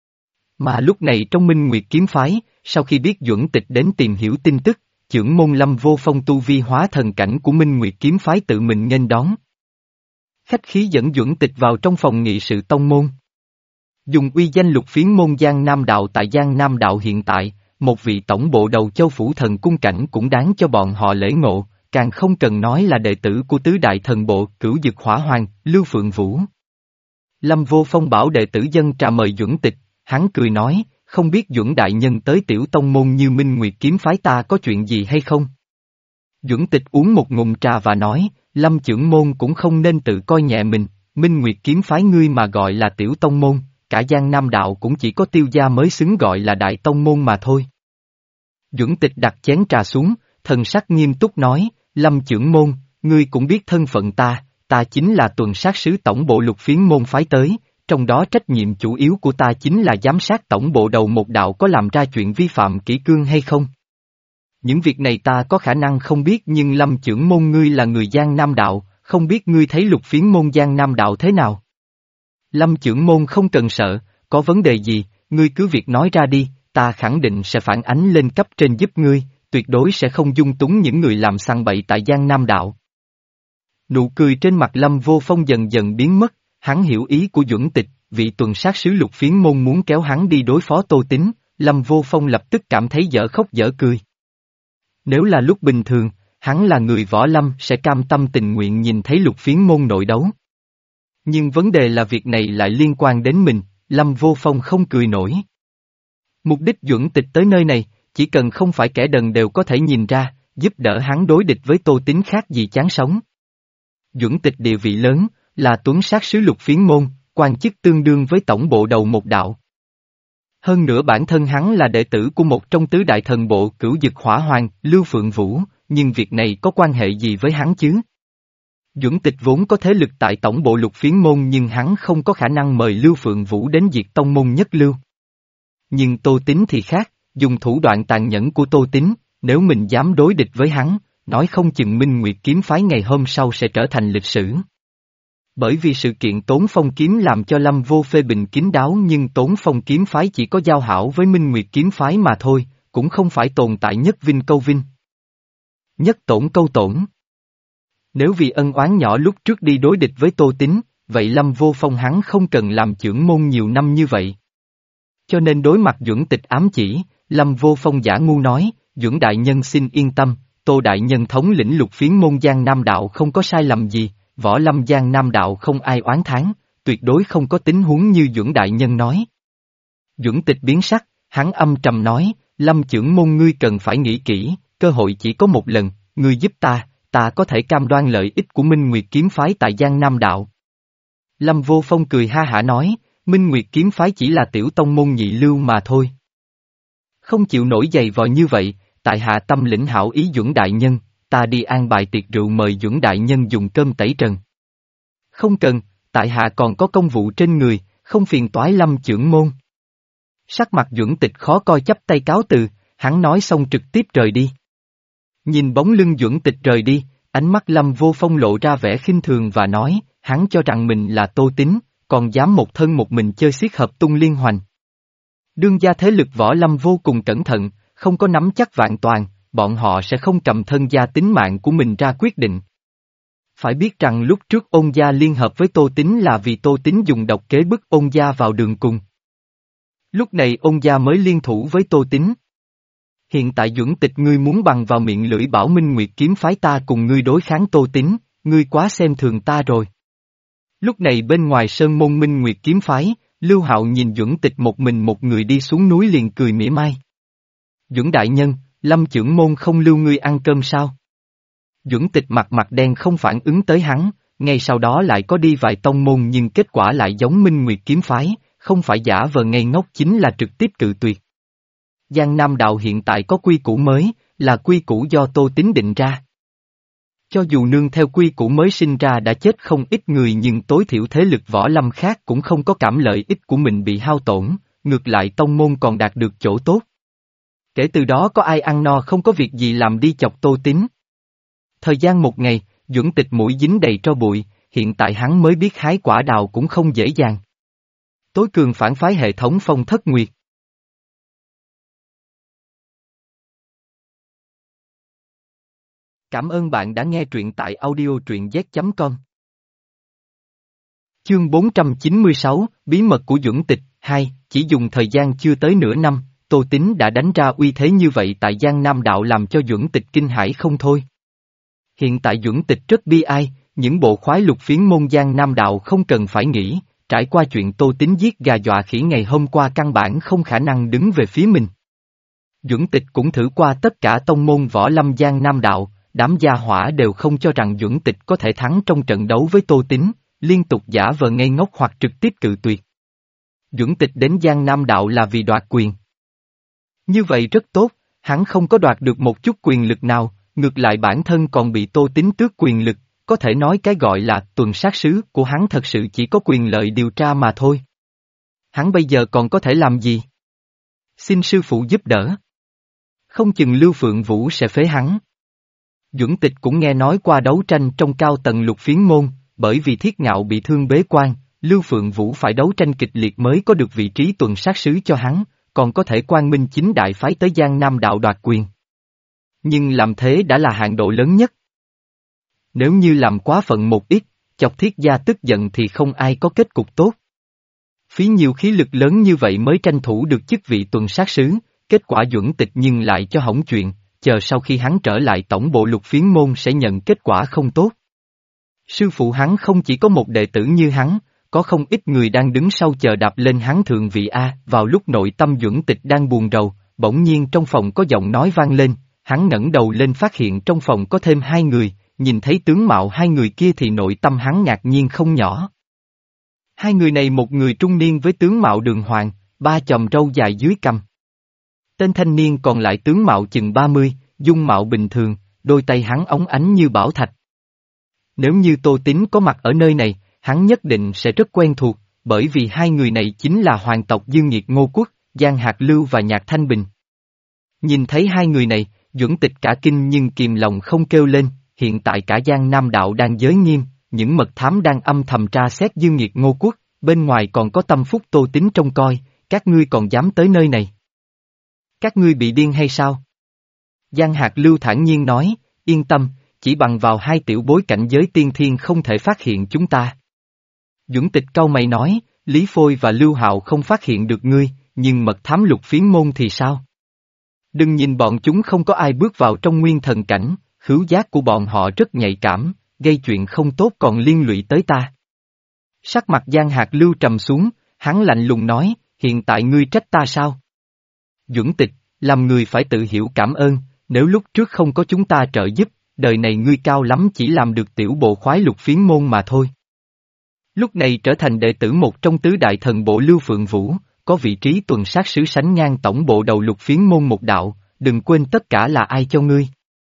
Mà lúc này trong Minh Nguyệt kiếm phái, sau khi biết Duẩn Tịch đến tìm hiểu tin tức, chưởng môn Lâm Vô Phong tu vi hóa thần cảnh của Minh Nguyệt kiếm phái tự mình nghênh đón. Khách khí dẫn Duẩn Tịch vào trong phòng nghị sự tông môn. Dùng uy danh Lục Phiến môn Giang Nam đạo tại Giang Nam đạo hiện tại, một vị tổng bộ đầu châu phủ thần cung cảnh cũng đáng cho bọn họ lễ ngộ, càng không cần nói là đệ tử của tứ đại thần bộ Cửu Dực Hỏa Hoàng, Lưu Phượng Vũ. Lâm Vô Phong bảo đệ tử dân trà mời Duẩn Tịch, hắn cười nói, không biết Duẩn đại nhân tới tiểu tông môn như Minh Nguyệt kiếm phái ta có chuyện gì hay không? Duẩn Tịch uống một ngụm trà và nói, Lâm trưởng môn cũng không nên tự coi nhẹ mình, Minh Nguyệt kiếm phái ngươi mà gọi là tiểu tông môn, cả Giang Nam đạo cũng chỉ có Tiêu gia mới xứng gọi là đại tông môn mà thôi. Duẩn Tịch đặt chén trà xuống, thần sắc nghiêm túc nói, Lâm trưởng môn, ngươi cũng biết thân phận ta, ta chính là tuần sát sứ tổng bộ Lục Phiến môn phái tới, trong đó trách nhiệm chủ yếu của ta chính là giám sát tổng bộ đầu một đạo có làm ra chuyện vi phạm kỷ cương hay không. Những việc này ta có khả năng không biết nhưng Lâm trưởng môn ngươi là người Giang Nam đạo, không biết ngươi thấy Lục Phiến môn Giang Nam đạo thế nào? Lâm trưởng môn không cần sợ, có vấn đề gì, ngươi cứ việc nói ra đi, ta khẳng định sẽ phản ánh lên cấp trên giúp ngươi, tuyệt đối sẽ không dung túng những người làm sằng bậy tại Giang Nam đạo. Nụ cười trên mặt Lâm Vô Phong dần dần biến mất, hắn hiểu ý của Duẩn Tịch, vị tuần sát sứ Lục Phiến môn muốn kéo hắn đi đối phó Tô Tín, Lâm Vô Phong lập tức cảm thấy dở khóc dở cười. Nếu là lúc bình thường, hắn là người võ lâm sẽ cam tâm tình nguyện nhìn thấy Lục Phiến môn nội đấu. Nhưng vấn đề là việc này lại liên quan đến mình, Lâm Vô Phong không cười nổi. Mục đích Duẩn Tịch tới nơi này, chỉ cần không phải kẻ đần đều có thể nhìn ra, giúp đỡ hắn đối địch với Tô Tín khác gì chán sống. Duẩn Tịch địa vị lớn, là tuấn sát sứ Lục Phiến môn, quan chức tương đương với tổng bộ đầu một đạo. Hơn nữa bản thân hắn là đệ tử của một trong tứ đại thần bộ Cửu Dực Hỏa Hoàng, Lưu Phượng Vũ, nhưng việc này có quan hệ gì với hắn chứ? Duẩn Tịch vốn có thế lực tại tổng bộ Lục Phiến môn nhưng hắn không có khả năng mời Lưu Phượng Vũ đến diệt tông môn nhất lưu. Nhưng Tô Tín thì khác, dùng thủ đoạn tàn nhẫn của Tô Tín, nếu mình dám đối địch với hắn, nói không chừng Minh Nguyệt kiếm phái ngày hôm sau sẽ trở thành lịch sử. Bởi vì sự kiện Tốn Phong kiếm làm cho Lâm Vô phê bình kín đáo nhưng Tốn Phong kiếm phái chỉ có giao hảo với Minh Nguyệt kiếm phái mà thôi, cũng không phải tồn tại nhất vinh câu vinh. Nhất tổn câu tổn. Nếu vì ân oán nhỏ lúc trước đi đối địch với Tô Tín, vậy Lâm Vô Phong hắn không cần làm chưởng môn nhiều năm như vậy. Cho nên đối mặt Duẩn Tịch ám chỉ, Lâm Vô Phong giả ngu nói, Duẩn đại nhân xin yên tâm, Tô đại nhân thống lĩnh Lục Phiến môn Giang Nam đạo không có sai lầm gì, võ lâm Giang Nam đạo không ai oán thán, tuyệt đối không có tình huống như Duẩn đại nhân nói. Duẩn Tịch biến sắc, hắn âm trầm nói, Lâm trưởng môn ngươi cần phải nghĩ kỹ, cơ hội chỉ có một lần, ngươi giúp ta, ta có thể cam đoan lợi ích của Minh Nguyệt kiếm phái tại Giang Nam đạo. Lâm Vô Phong cười ha hả nói, Minh Nguyệt kiếm phái chỉ là tiểu tông môn nhị lưu mà thôi. Không chịu nổi giày vò như vậy, tại hạ tâm lĩnh hảo ý Duẩn đại nhân, ta đi an bài tiệc rượu mời Duẩn đại nhân dùng cơm tẩy trần. Không cần, tại hạ còn có công vụ trên người, không phiền toái Lâm chưởng môn. Sắc mặt Duẩn Tịch khó coi chắp tay cáo từ, hắn nói xong trực tiếp rời đi. Nhìn bóng lưng Duẩn Tịch rời đi, ánh mắt Lâm Vô Phong lộ ra vẻ khinh thường và nói, hắn cho rằng mình là Tô Tín, còn dám một thân một mình chơi xiết hợp tung liên hoành. Đương gia thế lực võ lâm vô cùng cẩn thận, không có nắm chắc vạn toàn, bọn họ sẽ không cầm thân gia tính mạng của mình ra quyết định. Phải biết rằng lúc trước Ôn gia liên hợp với Tô Tín là vì Tô Tín dùng độc kế bức Ôn gia vào đường cùng. Lúc này Ôn gia mới liên thủ với Tô Tín. Hiện tại Duẩn Tịch ngươi muốn bằng vào miệng lưỡi bảo Minh Nguyệt kiếm phái ta cùng ngươi đối kháng Tô Tín, ngươi quá xem thường ta rồi. Lúc này bên ngoài sơn môn Minh Nguyệt kiếm phái, Lưu Hạo nhìn Duẩn Tịch một mình một người đi xuống núi liền cười mỉa mai. Duẩn đại nhân, Lâm chưởng môn không lưu ngươi ăn cơm sao? Duẩn Tịch mặt mặt đen không phản ứng tới hắn, ngay sau đó lại có đi vài tông môn nhưng kết quả lại giống Minh Nguyệt kiếm phái, không phải giả vờ ngây ngốc chính là trực tiếp cự tuyệt. Giang Nam đạo hiện tại có quy củ mới, là quy củ do Tô Tín định ra. Cho dù nương theo quy củ mới sinh ra đã chết không ít người nhưng tối thiểu thế lực võ lâm khác cũng không có cảm lợi ích của mình bị hao tổn, ngược lại tông môn còn đạt được chỗ tốt. Kể từ đó có ai ăn no không có việc gì làm đi chọc Tô Tín. Thời gian một ngày, Duẩn Tịch mũi dính đầy tro bụi, hiện tại hắn mới biết hái quả đào cũng không dễ dàng. Tối cường phản phái hệ thống Phong Thất Nguyệt. Cảm ơn bạn đã nghe truyện tại audio truyện z chấm com. Chương bốn trăm chín mươi sáu, Bí mật của Duẩn Tịch, hai, chỉ dùng thời gian chưa tới nửa năm, Tô Tín đã đánh ra uy thế như vậy tại Giang Nam đạo làm cho Duẩn Tịch kinh hãi không thôi. Hiện tại Duẩn Tịch rất bi ai, những bộ khoái lục phiến môn Giang Nam đạo không cần phải nghĩ, trải qua chuyện Tô Tín giết gà dọa khỉ ngày hôm qua căn bản không khả năng đứng về phía mình. Duẩn Tịch cũng thử qua tất cả tông môn võ lâm Giang Nam đạo, đám gia hỏa đều không cho rằng Duẩn Tịch có thể thắng trong trận đấu với Tô Tín, liên tục giả vờ ngây ngốc hoặc trực tiếp cự tuyệt. Duẩn Tịch đến Giang Nam đạo là vì đoạt quyền. Như vậy rất tốt, hắn không có đoạt được một chút quyền lực nào, ngược lại bản thân còn bị Tô Tín tước quyền lực, có thể nói cái gọi là tuần sát sứ của hắn thật sự chỉ có quyền lợi điều tra mà thôi. Hắn bây giờ còn có thể làm gì? Xin sư phụ giúp đỡ. Không chừng Lưu Phượng Vũ sẽ phế hắn. Duẩn Tịch cũng nghe nói qua đấu tranh trong cao tầng lục phiến môn, bởi vì Thiết Ngạo bị thương bế quan, Lưu Phượng Vũ phải đấu tranh kịch liệt mới có được vị trí tuần sát sứ cho hắn, còn có thể quang minh chính đại phái tới Giang Nam đạo đoạt quyền. Nhưng làm thế đã là hạn độ lớn nhất. Nếu như làm quá phận một ít, chọc Thiết gia tức giận thì không ai có kết cục tốt. Phí nhiều khí lực lớn như vậy mới tranh thủ được chức vị tuần sát sứ, kết quả Duẩn Tịch nhưng lại cho hỏng chuyện, chờ sau khi hắn trở lại tổng bộ lục phiến môn sẽ nhận kết quả không tốt. Sư phụ hắn không chỉ có một đệ tử như hắn, có không ít người đang đứng sau chờ đạp lên hắn thượng vị A. Vào lúc nội tâm Duẩn Tịch đang buồn rầu, bỗng nhiên trong phòng có giọng nói vang lên, hắn ngẩng đầu lên phát hiện trong phòng có thêm hai người, nhìn thấy tướng mạo hai người kia thì nội tâm hắn ngạc nhiên không nhỏ. Hai người này một người trung niên với tướng mạo đường hoàng, ba chòm râu dài dưới cằm. Tên thanh niên còn lại tướng mạo chừng ba mươi, dung mạo bình thường, đôi tay hắn óng ánh như bảo thạch. Nếu như Tô Tín có mặt ở nơi này, hắn nhất định sẽ rất quen thuộc, bởi vì hai người này chính là hoàng tộc Dương Nhiệt Ngô Quốc, Giang Hạc Lưu và Nhạc Thanh Bình. Nhìn thấy hai người này, Duẩn Tịch cả kinh nhưng kìm lòng không kêu lên, hiện tại cả Giang Nam đạo đang giới nghiêm, những mật thám đang âm thầm tra xét Dương Nhiệt Ngô Quốc, bên ngoài còn có tâm phúc Tô Tín trông coi, các ngươi còn dám tới nơi này. Các ngươi bị điên hay sao? Giang Hạc Lưu thản nhiên nói, yên tâm, chỉ bằng vào hai tiểu bối cảnh giới tiên thiên không thể phát hiện chúng ta. Duẩn Tịch cau mày nói, Lý Phôi và Lưu Hạo không phát hiện được ngươi, nhưng mật thám lục phiến môn thì sao? Đừng nhìn bọn chúng không có ai bước vào trong nguyên thần cảnh, khứu giác của bọn họ rất nhạy cảm, gây chuyện không tốt còn liên lụy tới ta. Sắc mặt Giang Hạc Lưu trầm xuống, hắn lạnh lùng nói, hiện tại ngươi trách ta sao? Duẩn Tịch, làm người phải tự hiểu cảm ơn, nếu lúc trước không có chúng ta trợ giúp, đời này ngươi cao lắm chỉ làm được tiểu bộ khoái lục phiến môn mà thôi. Lúc này trở thành đệ tử một trong tứ đại thần bộ Lưu Phượng Vũ, có vị trí tuần sát sứ sánh ngang tổng bộ đầu lục phiến môn một đạo, đừng quên tất cả là ai cho ngươi.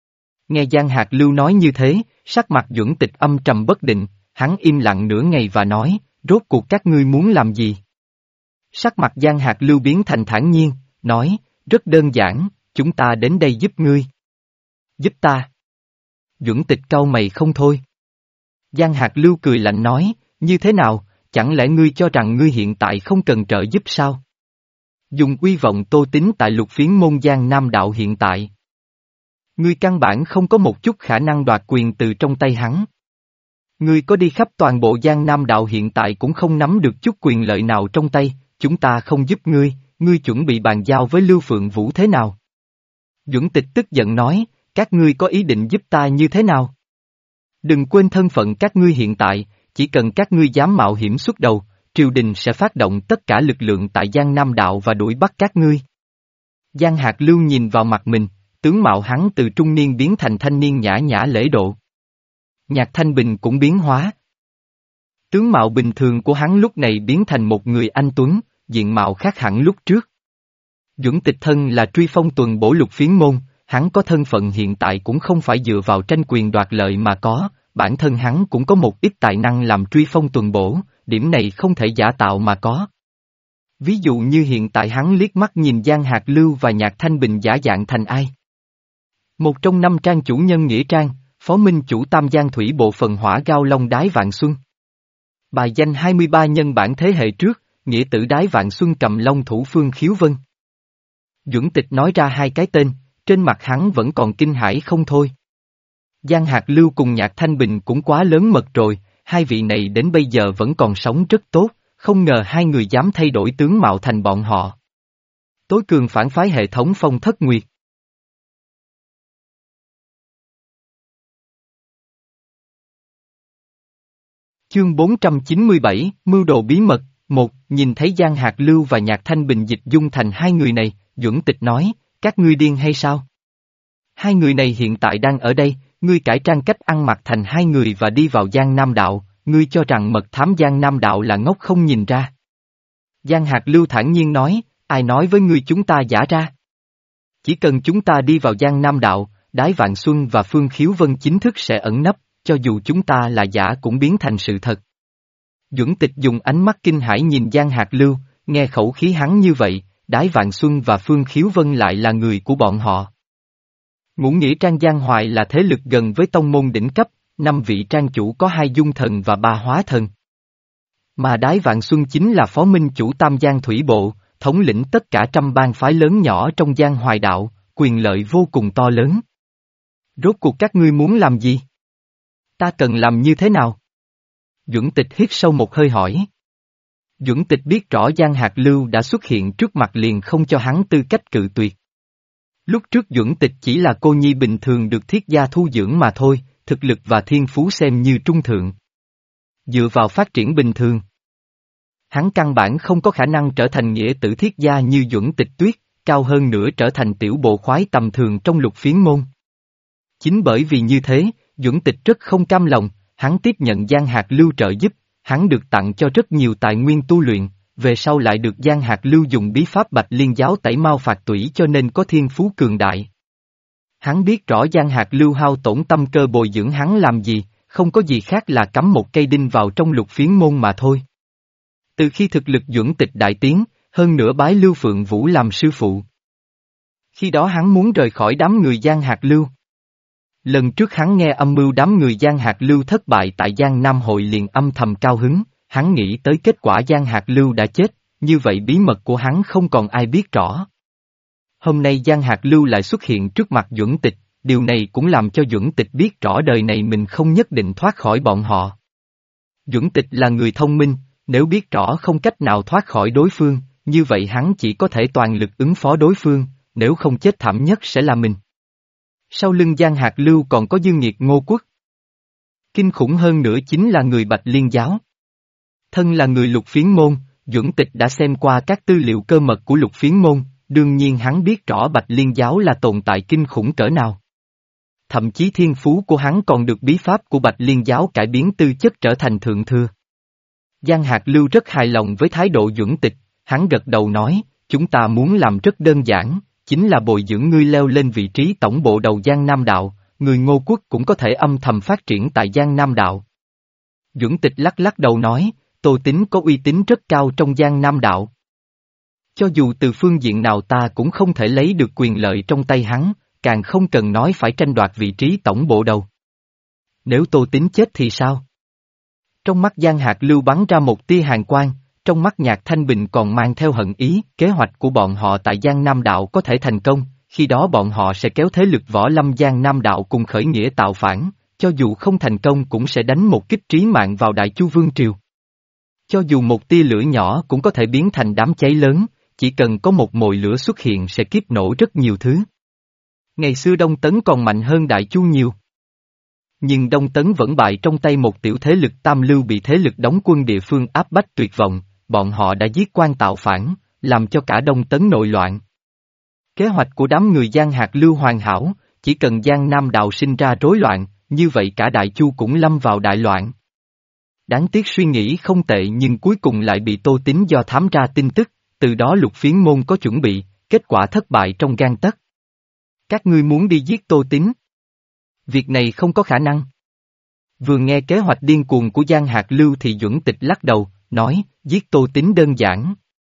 Nghe Giang Hạc Lưu nói như thế, sắc mặt Duẩn Tịch âm trầm bất định, hắn im lặng nửa ngày và nói, rốt cuộc các ngươi muốn làm gì? Sắc mặt Giang Hạc Lưu biến thành thản nhiên, nói, rất đơn giản, chúng ta đến đây giúp ngươi. Giúp ta? Duẩn Tịch cau mày không thôi. Giang Hạc Lưu cười lạnh nói, như thế nào, chẳng lẽ ngươi cho rằng ngươi hiện tại không cần trợ giúp sao? Dùng uy vọng Tô Tín tại lục phiến môn Giang Nam đạo hiện tại. Ngươi căn bản không có một chút khả năng đoạt quyền từ trong tay hắn. Ngươi có đi khắp toàn bộ Giang Nam đạo hiện tại cũng không nắm được chút quyền lợi nào trong tay, chúng ta không giúp ngươi, ngươi chuẩn bị bàn giao với Lưu Phượng Vũ thế nào? Duẩn Tịch tức giận nói, các ngươi có ý định giúp ta như thế nào? Đừng quên thân phận các ngươi hiện tại, chỉ cần các ngươi dám mạo hiểm xuất đầu, triều đình sẽ phát động tất cả lực lượng tại Giang Nam đạo và đuổi bắt các ngươi. Giang Hạc Lưu nhìn vào mặt mình, tướng mạo hắn từ trung niên biến thành thanh niên nhã nhã lễ độ. Nhạc Thanh Bình cũng biến hóa. Tướng mạo bình thường của hắn lúc này biến thành một người anh tuấn, diện mạo khác hẳn lúc trước. Duẩn Tịch thân là truy phong tuần bổ lục phiến môn, hắn có thân phận hiện tại cũng không phải dựa vào tranh quyền đoạt lợi mà có, bản thân hắn cũng có một ít tài năng làm truy phong tuần bổ, điểm này không thể giả tạo mà có. Ví dụ như hiện tại hắn liếc mắt nhìn Giang Hạc Lưu và Nhạc Thanh Bình giả dạng thành ai. Một trong năm trang chủ nhân Nghĩa Trang, phó minh chủ Tam Giang Thủy bộ phận Hỏa Gao Long Đái Vạn Xuân. Bài danh hai mươi ba nhân bản thế hệ trước, nghĩa tử Đái Vạn Xuân cầm long thủ Phương Khiếu Vân. Duẩn Tịch nói ra hai cái tên, trên mặt hắn vẫn còn kinh hãi không thôi. Giang Hạc Lưu cùng Nhạc Thanh Bình cũng quá lớn mật rồi, hai vị này đến bây giờ vẫn còn sống rất tốt, không ngờ hai người dám thay đổi tướng mạo thành bọn họ. Tối cường phản phái hệ thống Phong Thất Nguyệt. Chương bốn trăm chín mươi bảy, Mưu đồ bí mật, một, nhìn thấy Giang Hạc Lưu và Nhạc Thanh Bình dịch dung thành hai người này, Duẩn Tịch nói, các ngươi điên hay sao? Hai người này hiện tại đang ở đây, ngươi cải trang cách ăn mặc thành hai người và đi vào Giang Nam đạo, ngươi cho rằng mật thám Giang Nam đạo là ngốc không nhìn ra. Giang Hạc Lưu thản nhiên nói, ai nói với ngươi chúng ta giả ra? Chỉ cần chúng ta đi vào Giang Nam đạo, Đái Vạn Xuân và Phương Khiếu Vân chính thức sẽ ẩn nấp, cho dù chúng ta là giả cũng biến thành sự thật. Duẩn Tịch dùng ánh mắt kinh hãi nhìn Giang Hạc Lưu, nghe khẩu khí hắn như vậy, Đái Vạn Xuân và Phương Khiếu Vân lại là người của bọn họ. Ngũ Nghĩa Trang Giang Hoài là thế lực gần với tông môn đỉnh cấp, năm vị trang chủ có hai dung thần và ba hóa thần. Mà Đái Vạn Xuân chính là phó minh chủ Tam Giang Thủy Bộ, thống lĩnh tất cả trăm bang phái lớn nhỏ trong Giang Hoài đạo, quyền lợi vô cùng to lớn. Rốt cuộc các ngươi muốn làm gì? Ta cần làm như thế nào? Duẩn Tịch hít sâu một hơi hỏi. Duẩn Tịch biết rõ Giang Hạc Lưu đã xuất hiện trước mặt liền không cho hắn tư cách cự tuyệt. Lúc trước Duẩn Tịch chỉ là cô nhi bình thường được thiết gia thu dưỡng mà thôi, thực lực và thiên phú xem như trung thượng. Dựa vào phát triển bình thường, hắn căn bản không có khả năng trở thành nghĩa tử thiết gia như Duẩn Tịch Tuyết, cao hơn nữa trở thành tiểu bộ khoái tầm thường trong lục phiến môn. Chính bởi vì như thế, Duẩn Tịch rất không cam lòng, hắn tiếp nhận Giang Hạc Lưu trợ giúp, hắn được tặng cho rất nhiều tài nguyên tu luyện, về sau lại được Giang Hạc Lưu dùng bí pháp Bạch Liên giáo tẩy mao phạt tủy cho nên có thiên phú cường đại. Hắn biết rõ Giang Hạc Lưu hao tổn tâm cơ bồi dưỡng hắn làm gì, không có gì khác là cắm một cây đinh vào trong lục phiến môn mà thôi. Từ khi thực lực Duẩn Tịch đại tiến, hơn nữa bái Lưu Phượng Vũ làm sư phụ. Khi đó hắn muốn rời khỏi đám người Giang Hạc Lưu. Lần trước hắn nghe âm mưu đám người Giang Hạc Lưu thất bại tại Giang Nam hội liền âm thầm cao hứng, hắn nghĩ tới kết quả Giang Hạc Lưu đã chết, như vậy bí mật của hắn không còn ai biết rõ. Hôm nay Giang Hạc Lưu lại xuất hiện trước mặt Duẩn Tịch, điều này cũng làm cho Duẩn Tịch biết rõ đời này mình không nhất định thoát khỏi bọn họ. Duẩn Tịch là người thông minh, nếu biết rõ không cách nào thoát khỏi đối phương, như vậy hắn chỉ có thể toàn lực ứng phó đối phương, nếu không chết thảm nhất sẽ là mình. Sau lưng Giang Hạc Lưu còn có Dương Nghiệt Ngô Quốc. Kinh khủng hơn nữa chính là người Bạch Liên giáo. Thân là người lục phiến môn, Duẩn Tịch đã xem qua các tư liệu cơ mật của lục phiến môn, đương nhiên hắn biết rõ Bạch Liên giáo là tồn tại kinh khủng cỡ nào. Thậm chí thiên phú của hắn còn được bí pháp của Bạch Liên giáo cải biến tư chất trở thành thượng thừa. Giang Hạc Lưu rất hài lòng với thái độ Duẩn Tịch, hắn gật đầu nói, chúng ta muốn làm rất đơn giản, chính là bồi dưỡng ngươi leo lên vị trí tổng bộ đầu Giang Nam đạo, người Ngô quốc cũng có thể âm thầm phát triển tại Giang Nam đạo. Duẩn Tịch lắc lắc đầu nói, Tô Tín có uy tín rất cao trong Giang Nam đạo. Cho dù từ phương diện nào ta cũng không thể lấy được quyền lợi trong tay hắn, càng không cần nói phải tranh đoạt vị trí tổng bộ đầu. Nếu Tô Tín chết thì sao? Trong mắt Giang Hạc Lưu bắn ra một tia hàn quang, trong mắt Nhạc Thanh Bình còn mang theo hận ý, kế hoạch của bọn họ tại Giang Nam đạo có thể thành công, khi đó bọn họ sẽ kéo thế lực võ lâm Giang Nam đạo cùng khởi nghĩa tạo phản, cho dù không thành công cũng sẽ đánh một kích trí mạng vào Đại Chu Vương Triều. Cho dù một tia lửa nhỏ cũng có thể biến thành đám cháy lớn, chỉ cần có một mồi lửa xuất hiện sẽ kiếp nổ rất nhiều thứ. Ngày xưa Đông Tấn còn mạnh hơn Đại Chu nhiều. Nhưng Đông Tấn vẫn bại trong tay một tiểu thế lực Tam Lưu bị thế lực đóng quân địa phương áp bách tuyệt vọng, bọn họ đã giết quan tạo phản, làm cho cả Đông Tấn nội loạn. Kế hoạch của đám người Giang Hạc Lưu hoàn hảo, chỉ cần Giang Nam đạo sinh ra rối loạn, như vậy cả Đại Chu cũng lâm vào đại loạn. Đáng tiếc suy nghĩ không tệ nhưng cuối cùng lại bị Tô Tín do thám ra tin tức, từ đó Lục Phiến môn có chuẩn bị, kết quả thất bại trong gang tấc. Các ngươi muốn đi giết Tô Tín? Việc này không có khả năng. Vừa nghe kế hoạch điên cuồng của Giang Hạc Lưu thì Duẩn Tịch lắc đầu, nói, giết Tô Tín đơn giản.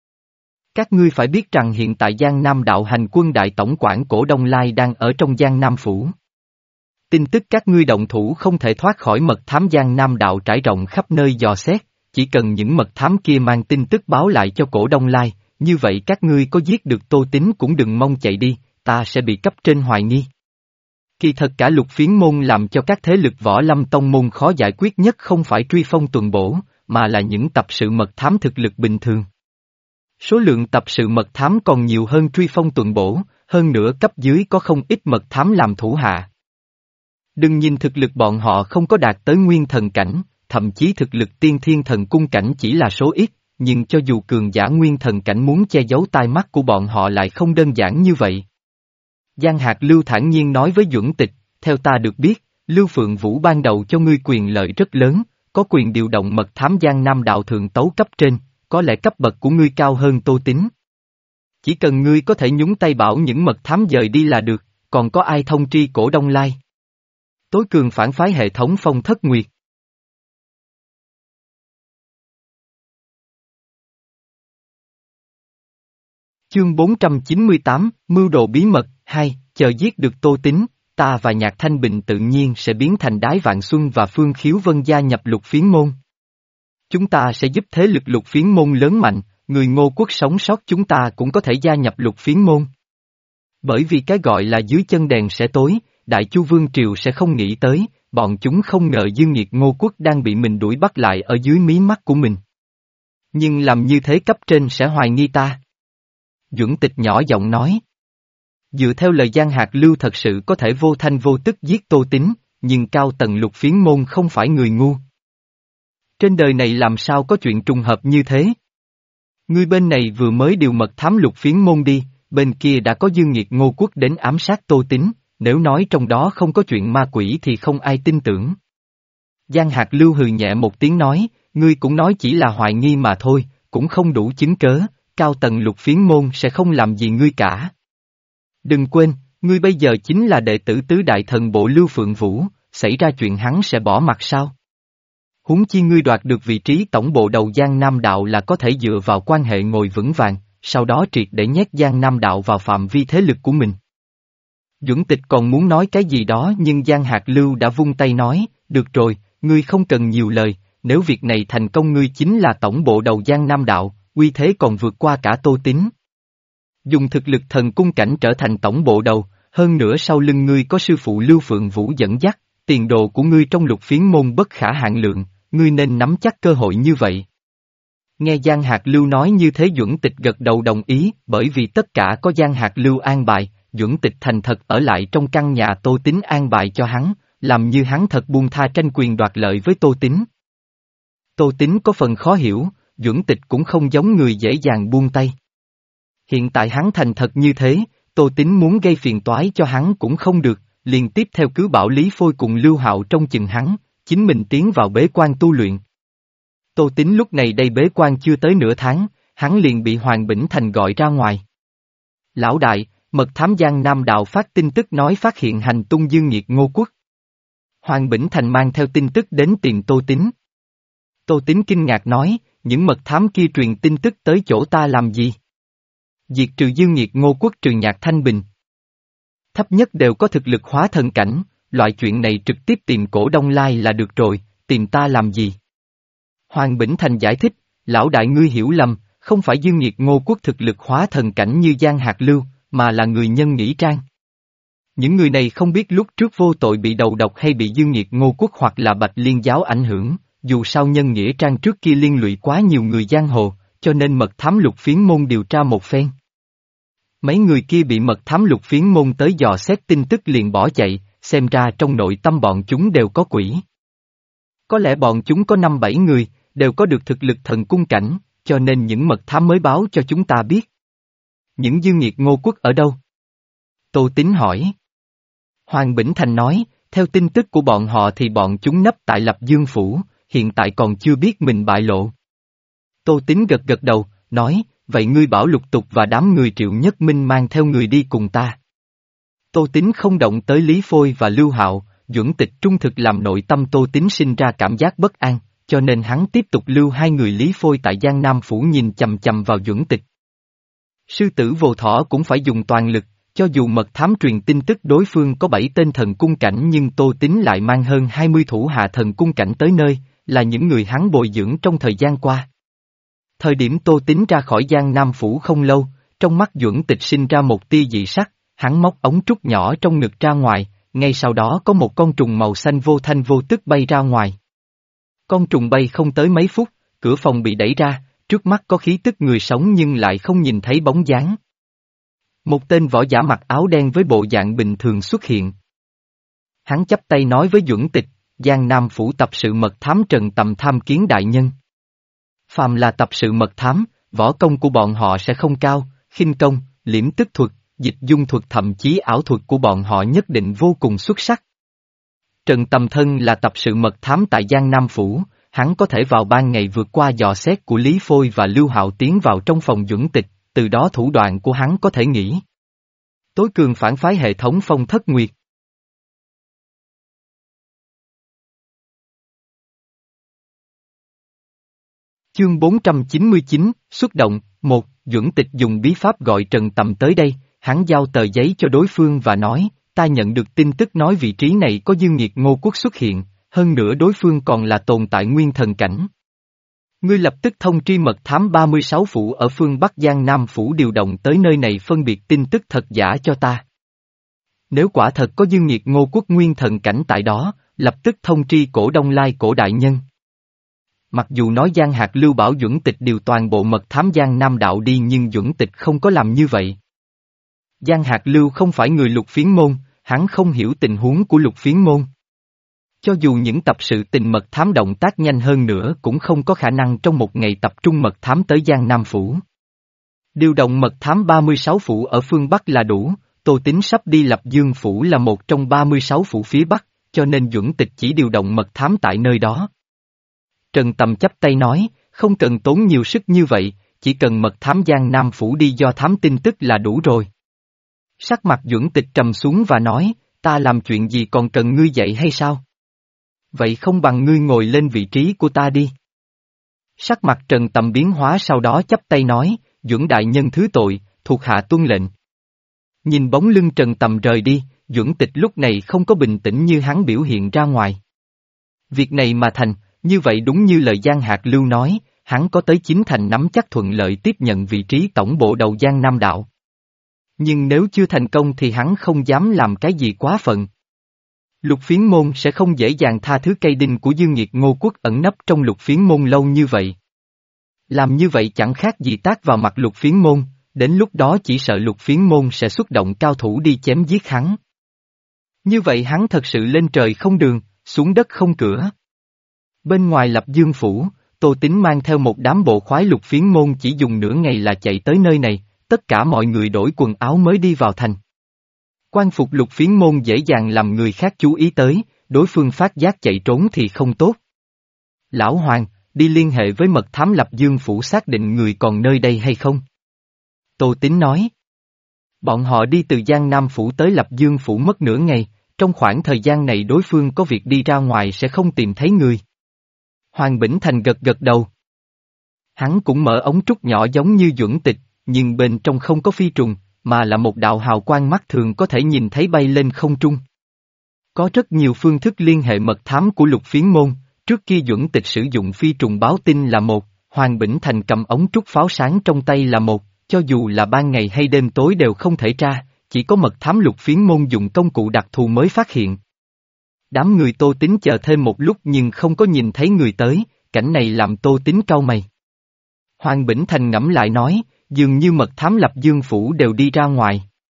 Các ngươi phải biết rằng hiện tại Giang Nam đạo hành quân đại tổng quản Cổ Đông Lai đang ở trong Giang Nam Phủ. Tin tức các ngươi động thủ không thể thoát khỏi mật thám Giang Nam đạo trải rộng khắp nơi dò xét, chỉ cần những mật thám kia mang tin tức báo lại cho Cổ Đông Lai, như vậy các ngươi có giết được Tô Tín cũng đừng mong chạy đi, ta sẽ bị cấp trên hoài nghi. Kỳ thật cả Lục Phiến môn làm cho các thế lực võ lâm tông môn khó giải quyết nhất không phải truy phong tuần bổ, mà là những tập sự mật thám thực lực bình thường. Số lượng tập sự mật thám còn nhiều hơn truy phong tuần bổ, hơn nữa cấp dưới có không ít mật thám làm thủ hạ. Đừng nhìn thực lực bọn họ không có đạt tới nguyên thần cảnh, thậm chí thực lực tiên thiên thần cung cảnh chỉ là số ít, nhưng cho dù cường giả nguyên thần cảnh muốn che giấu tai mắt của bọn họ lại không đơn giản như vậy. Giang Hạc Lưu thản nhiên nói với Duẩn Tịch, theo ta được biết, Lưu Phượng Vũ ban đầu cho ngươi quyền lợi rất lớn, có quyền điều động mật thám Giang Nam đạo thượng tấu cấp trên, có lẽ cấp bậc của ngươi cao hơn Tô Tín. Chỉ cần ngươi có thể nhúng tay bảo những mật thám dời đi là được, còn có ai thông tri Cổ Đông Lai? Tối cường phản phái hệ thống Phong Thất Nguyệt. Chương bốn trăm chín mươi tám, Mưu đồ bí mật, hai, chờ giết được Tô Tín, ta và Nhạc Thanh Bình tự nhiên sẽ biến thành Đái Vạn Xuân và Phương Khiếu Vân gia nhập Lục Phiến môn. Chúng ta sẽ giúp thế lực Lục Phiến môn lớn mạnh, người Ngô quốc sống sót chúng ta cũng có thể gia nhập Lục Phiến môn. Bởi vì cái gọi là dưới chân đèn sẽ tối, Đại Chu Vương Triều sẽ không nghĩ tới, bọn chúng không ngờ Dương Nghiệt Ngô quốc đang bị mình đuổi bắt lại ở dưới mí mắt của mình. Nhưng làm như thế cấp trên sẽ hoài nghi ta. Duẩn Tịch nhỏ giọng nói. Dựa theo lời Giang Hạc Lưu thật sự có thể vô thanh vô tức giết Tô Tín, nhưng cao tầng Lục Phiến môn không phải người ngu. Trên đời này làm sao có chuyện trùng hợp như thế? Ngươi bên này vừa mới điều mật thám Lục Phiến môn đi, bên kia đã có Dương Nghiệt Ngô quốc đến ám sát Tô Tín, nếu nói trong đó không có chuyện ma quỷ thì không ai tin tưởng. Giang Hạc Lưu hừ nhẹ một tiếng nói, ngươi cũng nói chỉ là hoài nghi mà thôi, cũng không đủ chứng cớ, cao tầng Lục Phiến môn sẽ không làm gì ngươi cả. Đừng quên, ngươi bây giờ chính là đệ tử tứ đại thần bộ Lưu Phượng Vũ, xảy ra chuyện hắn sẽ bỏ mặt sao? Huống chi ngươi đoạt được vị trí tổng bộ đầu Giang Nam đạo là có thể dựa vào quan hệ ngồi vững vàng, sau đó triệt để nhét Giang Nam đạo vào phạm vi thế lực của mình. Duẩn Tịch còn muốn nói cái gì đó nhưng Giang Hạc Lưu đã vung tay nói, được rồi, ngươi không cần nhiều lời, nếu việc này thành công ngươi chính là tổng bộ đầu Giang Nam đạo, uy thế còn vượt qua cả Tô Tín. Dùng thực lực thần cung cảnh trở thành tổng bộ đầu, hơn nữa sau lưng ngươi có sư phụ Lưu Phượng Vũ dẫn dắt, tiền đồ của ngươi trong Lục Phiến môn bất khả hạn lượng, ngươi nên nắm chắc cơ hội như vậy. Nghe Giang Hạc Lưu nói như thế Duẩn Tịch gật đầu đồng ý, bởi vì tất cả có Giang Hạc Lưu an bài, Duẩn Tịch thành thật ở lại trong căn nhà Tô Tín an bài cho hắn, làm như hắn thật buông tha tranh quyền đoạt lợi với Tô Tín. Tô Tín có phần khó hiểu, Duẩn Tịch cũng không giống người dễ dàng buông tay. Hiện tại hắn thành thật như thế, Tô Tín muốn gây phiền toái cho hắn cũng không được, liền tiếp theo cứ bảo Lý Phôi cùng Lưu Hạo trong chừng hắn, chính mình tiến vào bế quan tu luyện. Tô Tín lúc này đây bế quan chưa tới nửa tháng, hắn liền bị Hoàng Bỉnh Thành gọi ra ngoài. Lão đại, Mật thám Giang Nam Đạo phát tin tức nói phát hiện hành tung Dương Nghiệt Ngô Quốc. Hoàng Bỉnh Thành mang theo tin tức đến tìm Tô Tín. Tô Tín kinh ngạc nói, những mật thám kia truyền tin tức tới chỗ ta làm gì? Diệt trừ Dương Nghiệt Ngô Quốc trừ Nhạc Thanh Bình. Thấp nhất đều có thực lực hóa thần cảnh, loại chuyện này trực tiếp tìm Cổ Đông Lai là được rồi, tìm ta làm gì? Hoàng Bỉnh Thành giải thích, lão đại ngươi hiểu lầm, không phải Dương Nghiệt Ngô Quốc thực lực hóa thần cảnh như Giang Hạc Lưu, mà là người nhân nghĩ trang. Những người này không biết lúc trước vô tội bị đầu độc hay bị Dương Nghiệt Ngô Quốc hoặc là Bạch Liên giáo ảnh hưởng, dù sao nhân nghĩa trang trước kia liên lụy quá nhiều người giang hồ, cho nên mật thám Lục Phiến môn điều tra một phen. Mấy người kia bị mật thám Lục Phiến môn tới dò xét tin tức liền bỏ chạy, xem ra trong nội tâm bọn chúng đều có quỷ. Có lẽ bọn chúng có năm bảy người, đều có được thực lực thần cung cảnh, cho nên những mật thám mới báo cho chúng ta biết. Những Dương Nghiệt Ngô Quốc ở đâu? Tô Tín hỏi. Hoàng Bỉnh Thành nói, theo tin tức của bọn họ thì bọn chúng nấp tại Lập Dương Phủ, hiện tại còn chưa biết mình bại lộ. Tô Tín gật gật đầu, nói, vậy ngươi bảo Lục Tục và đám người Triệu Nhất Minh mang theo người đi cùng ta. Tô Tín không động tới Lý Phôi và Lưu Hạo, Duẩn Tịch trung thực làm nội tâm Tô Tín sinh ra cảm giác bất an, cho nên hắn tiếp tục lưu hai người Lý Phôi tại Giang Nam Phủ nhìn chầm chầm vào Duẩn Tịch. Sư tử Vô Thỏ cũng phải dùng toàn lực, cho dù mật thám truyền tin tức đối phương có bảy tên thần cung cảnh nhưng Tô Tín lại mang hơn hai mươi thủ hạ thần cung cảnh tới nơi, là những người hắn bồi dưỡng trong thời gian qua. Thời điểm Tô Tín ra khỏi Giang Nam Phủ không lâu, trong mắt Duẩn Tịch sinh ra một tia dị sắc, hắn móc ống trúc nhỏ trong ngực ra ngoài, ngay sau đó có một con trùng màu xanh vô thanh vô tức bay ra ngoài. Con trùng bay không tới mấy phút, cửa phòng bị đẩy ra, trước mắt có khí tức người sống nhưng lại không nhìn thấy bóng dáng. Một tên võ giả mặc áo đen với bộ dạng bình thường xuất hiện. Hắn chắp tay nói với Duẩn Tịch, Giang Nam Phủ tập sự mật thám Trần Tầm tham kiến đại nhân. Phàm là tập sự mật thám, võ công của bọn họ sẽ không cao, khinh công, liễm tức thuật, dịch dung thuật thậm chí ảo thuật của bọn họ nhất định vô cùng xuất sắc. Trần Tầm thân là tập sự mật thám tại Giang Nam Phủ, hắn có thể vào ban ngày vượt qua dò xét của Lý Phôi và Lưu Hạo tiến vào trong phòng Duẩn Tịch, từ đó thủ đoạn của hắn có thể nghĩ. Tối cường phản phái hệ thống Phong Thất Nguyệt. Chương bốn trăm chín mươi chín, xuất động, một, Duẩn Tịch dùng bí pháp gọi Trần Tầm tới đây, hắn giao tờ giấy cho đối phương và nói, ta nhận được tin tức nói vị trí này có Dương Nghiệt Ngô Quốc xuất hiện, hơn nữa đối phương còn là tồn tại nguyên thần cảnh. Ngươi lập tức thông tri mật thám ba mươi sáu phủ ở phương Bắc Giang Nam Phủ điều động tới nơi này phân biệt tin tức thật giả cho ta. Nếu quả thật có Dương Nghiệt Ngô Quốc nguyên thần cảnh tại đó, lập tức thông tri Cổ Đông Lai Cổ đại nhân. Mặc dù nói Giang Hạc Lưu bảo Duẩn Tịch điều toàn bộ mật thám Giang Nam Đạo đi nhưng Duẩn Tịch không có làm như vậy. Giang Hạc Lưu không phải người Lục Phiến môn, hắn không hiểu tình huống của Lục Phiến môn. Cho dù những tập sự tình mật thám động tác nhanh hơn nữa cũng không có khả năng trong một ngày tập trung mật thám tới Giang Nam Phủ. Điều động mật thám ba mươi sáu phủ ở phương Bắc là đủ, Tô Tín sắp đi Lập Dương Phủ là một trong ba mươi sáu phủ phía Bắc, cho nên Duẩn Tịch chỉ điều động mật thám tại nơi đó. Trần Tầm chắp tay nói, không cần tốn nhiều sức như vậy, chỉ cần mật thám Giang Nam Phủ đi do thám tin tức là đủ rồi. Sắc mặt Duẩn Tịch trầm xuống và nói, ta làm chuyện gì còn cần ngươi dạy hay sao? Vậy không bằng ngươi ngồi lên vị trí của ta đi. Sắc mặt Trần Tầm biến hóa sau đó chắp tay nói, Duẩn đại nhân thứ tội, thuộc hạ tuân lệnh. Nhìn bóng lưng Trần Tầm rời đi, Duẩn Tịch lúc này không có bình tĩnh như hắn biểu hiện ra ngoài. Việc này mà thành, như vậy đúng như lời Giang Hạc Lưu nói, hắn có tới chín thành nắm chắc thuận lợi tiếp nhận vị trí tổng bộ đầu Giang Nam Đạo. Nhưng nếu chưa thành công thì hắn không dám làm cái gì quá phận. Lục Phiến môn sẽ không dễ dàng tha thứ cây đinh của Dương Nghiệt Ngô Quốc ẩn nấp trong Lục Phiến môn lâu như vậy. Làm như vậy chẳng khác gì tác vào mặt Lục Phiến môn, đến lúc đó chỉ sợ Lục Phiến môn sẽ xuất động cao thủ đi chém giết hắn. Như vậy hắn thật sự lên trời không đường, xuống đất không cửa. Bên ngoài Lập Dương Phủ, Tô Tín mang theo một đám bộ khoái Lục Phiến môn chỉ dùng nửa ngày là chạy tới nơi này, tất cả mọi người đổi quần áo mới đi vào thành. Quan phục Lục Phiến môn dễ dàng làm người khác chú ý tới, đối phương phát giác chạy trốn thì không tốt. Lão Hoàng, đi liên hệ với mật thám Lập Dương Phủ xác định người còn nơi đây hay không? Tô Tín nói. Bọn họ đi từ Giang Nam Phủ tới Lập Dương Phủ mất nửa ngày, trong khoảng thời gian này đối phương có việc đi ra ngoài sẽ không tìm thấy người. Hoàng Bỉnh Thành gật gật đầu. Hắn cũng mở ống trúc nhỏ giống như Duẩn Tịch, nhưng bên trong không có phi trùng, mà là một đạo hào quang mắt thường có thể nhìn thấy bay lên không trung. Có rất nhiều phương thức liên hệ mật thám của Lục Phiến Môn, trước kia Duẩn Tịch sử dụng phi trùng báo tin là một, Hoàng Bỉnh Thành cầm ống trúc pháo sáng trong tay là một, cho dù là ban ngày hay đêm tối đều không thể tra, chỉ có mật thám Lục Phiến Môn dùng công cụ đặc thù mới phát hiện. Đám người Tô Tín chờ thêm một lúc nhưng không có nhìn thấy người tới, cảnh này làm Tô Tín cau mày. Hoàng Bỉnh Thành ngẫm lại nói, dường như mật thám Lập Dương Phủ đều đi ra ngoài.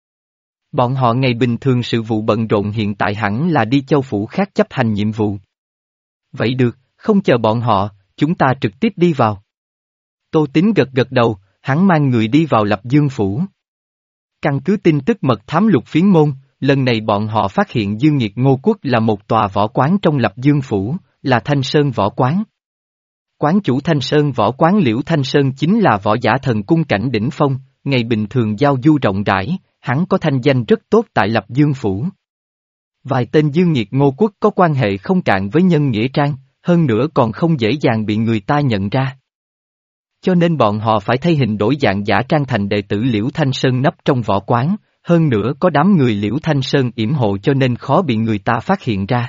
Bọn họ ngày bình thường sự vụ bận rộn hiện tại hẳn là đi châu phủ khác chấp hành nhiệm vụ. Vậy được, không chờ bọn họ, chúng ta trực tiếp đi vào. Tô Tín gật gật đầu, hắn mang người đi vào Lập Dương Phủ. Căn cứ tin tức mật thám Lục Phiến Môn, lần này bọn họ phát hiện Dương Nghiệt Ngô Quốc là một tòa võ quán trong Lập Dương Phủ, là Thanh Sơn Võ Quán. Quán chủ Thanh Sơn Võ Quán Liễu Thanh Sơn chính là võ giả thần cung cảnh đỉnh phong, ngày bình thường giao du rộng rãi, hắn có thanh danh rất tốt tại Lập Dương Phủ. Vài tên Dương Nghiệt Ngô Quốc có quan hệ không cạn với Nhân Nghĩa Trang, hơn nữa còn không dễ dàng bị người ta nhận ra. Cho nên bọn họ phải thay hình đổi dạng giả trang thành đệ tử Liễu Thanh Sơn nấp trong võ quán, hơn nữa có đám người Liễu Thanh Sơn yểm hộ cho nên khó bị người ta phát hiện ra.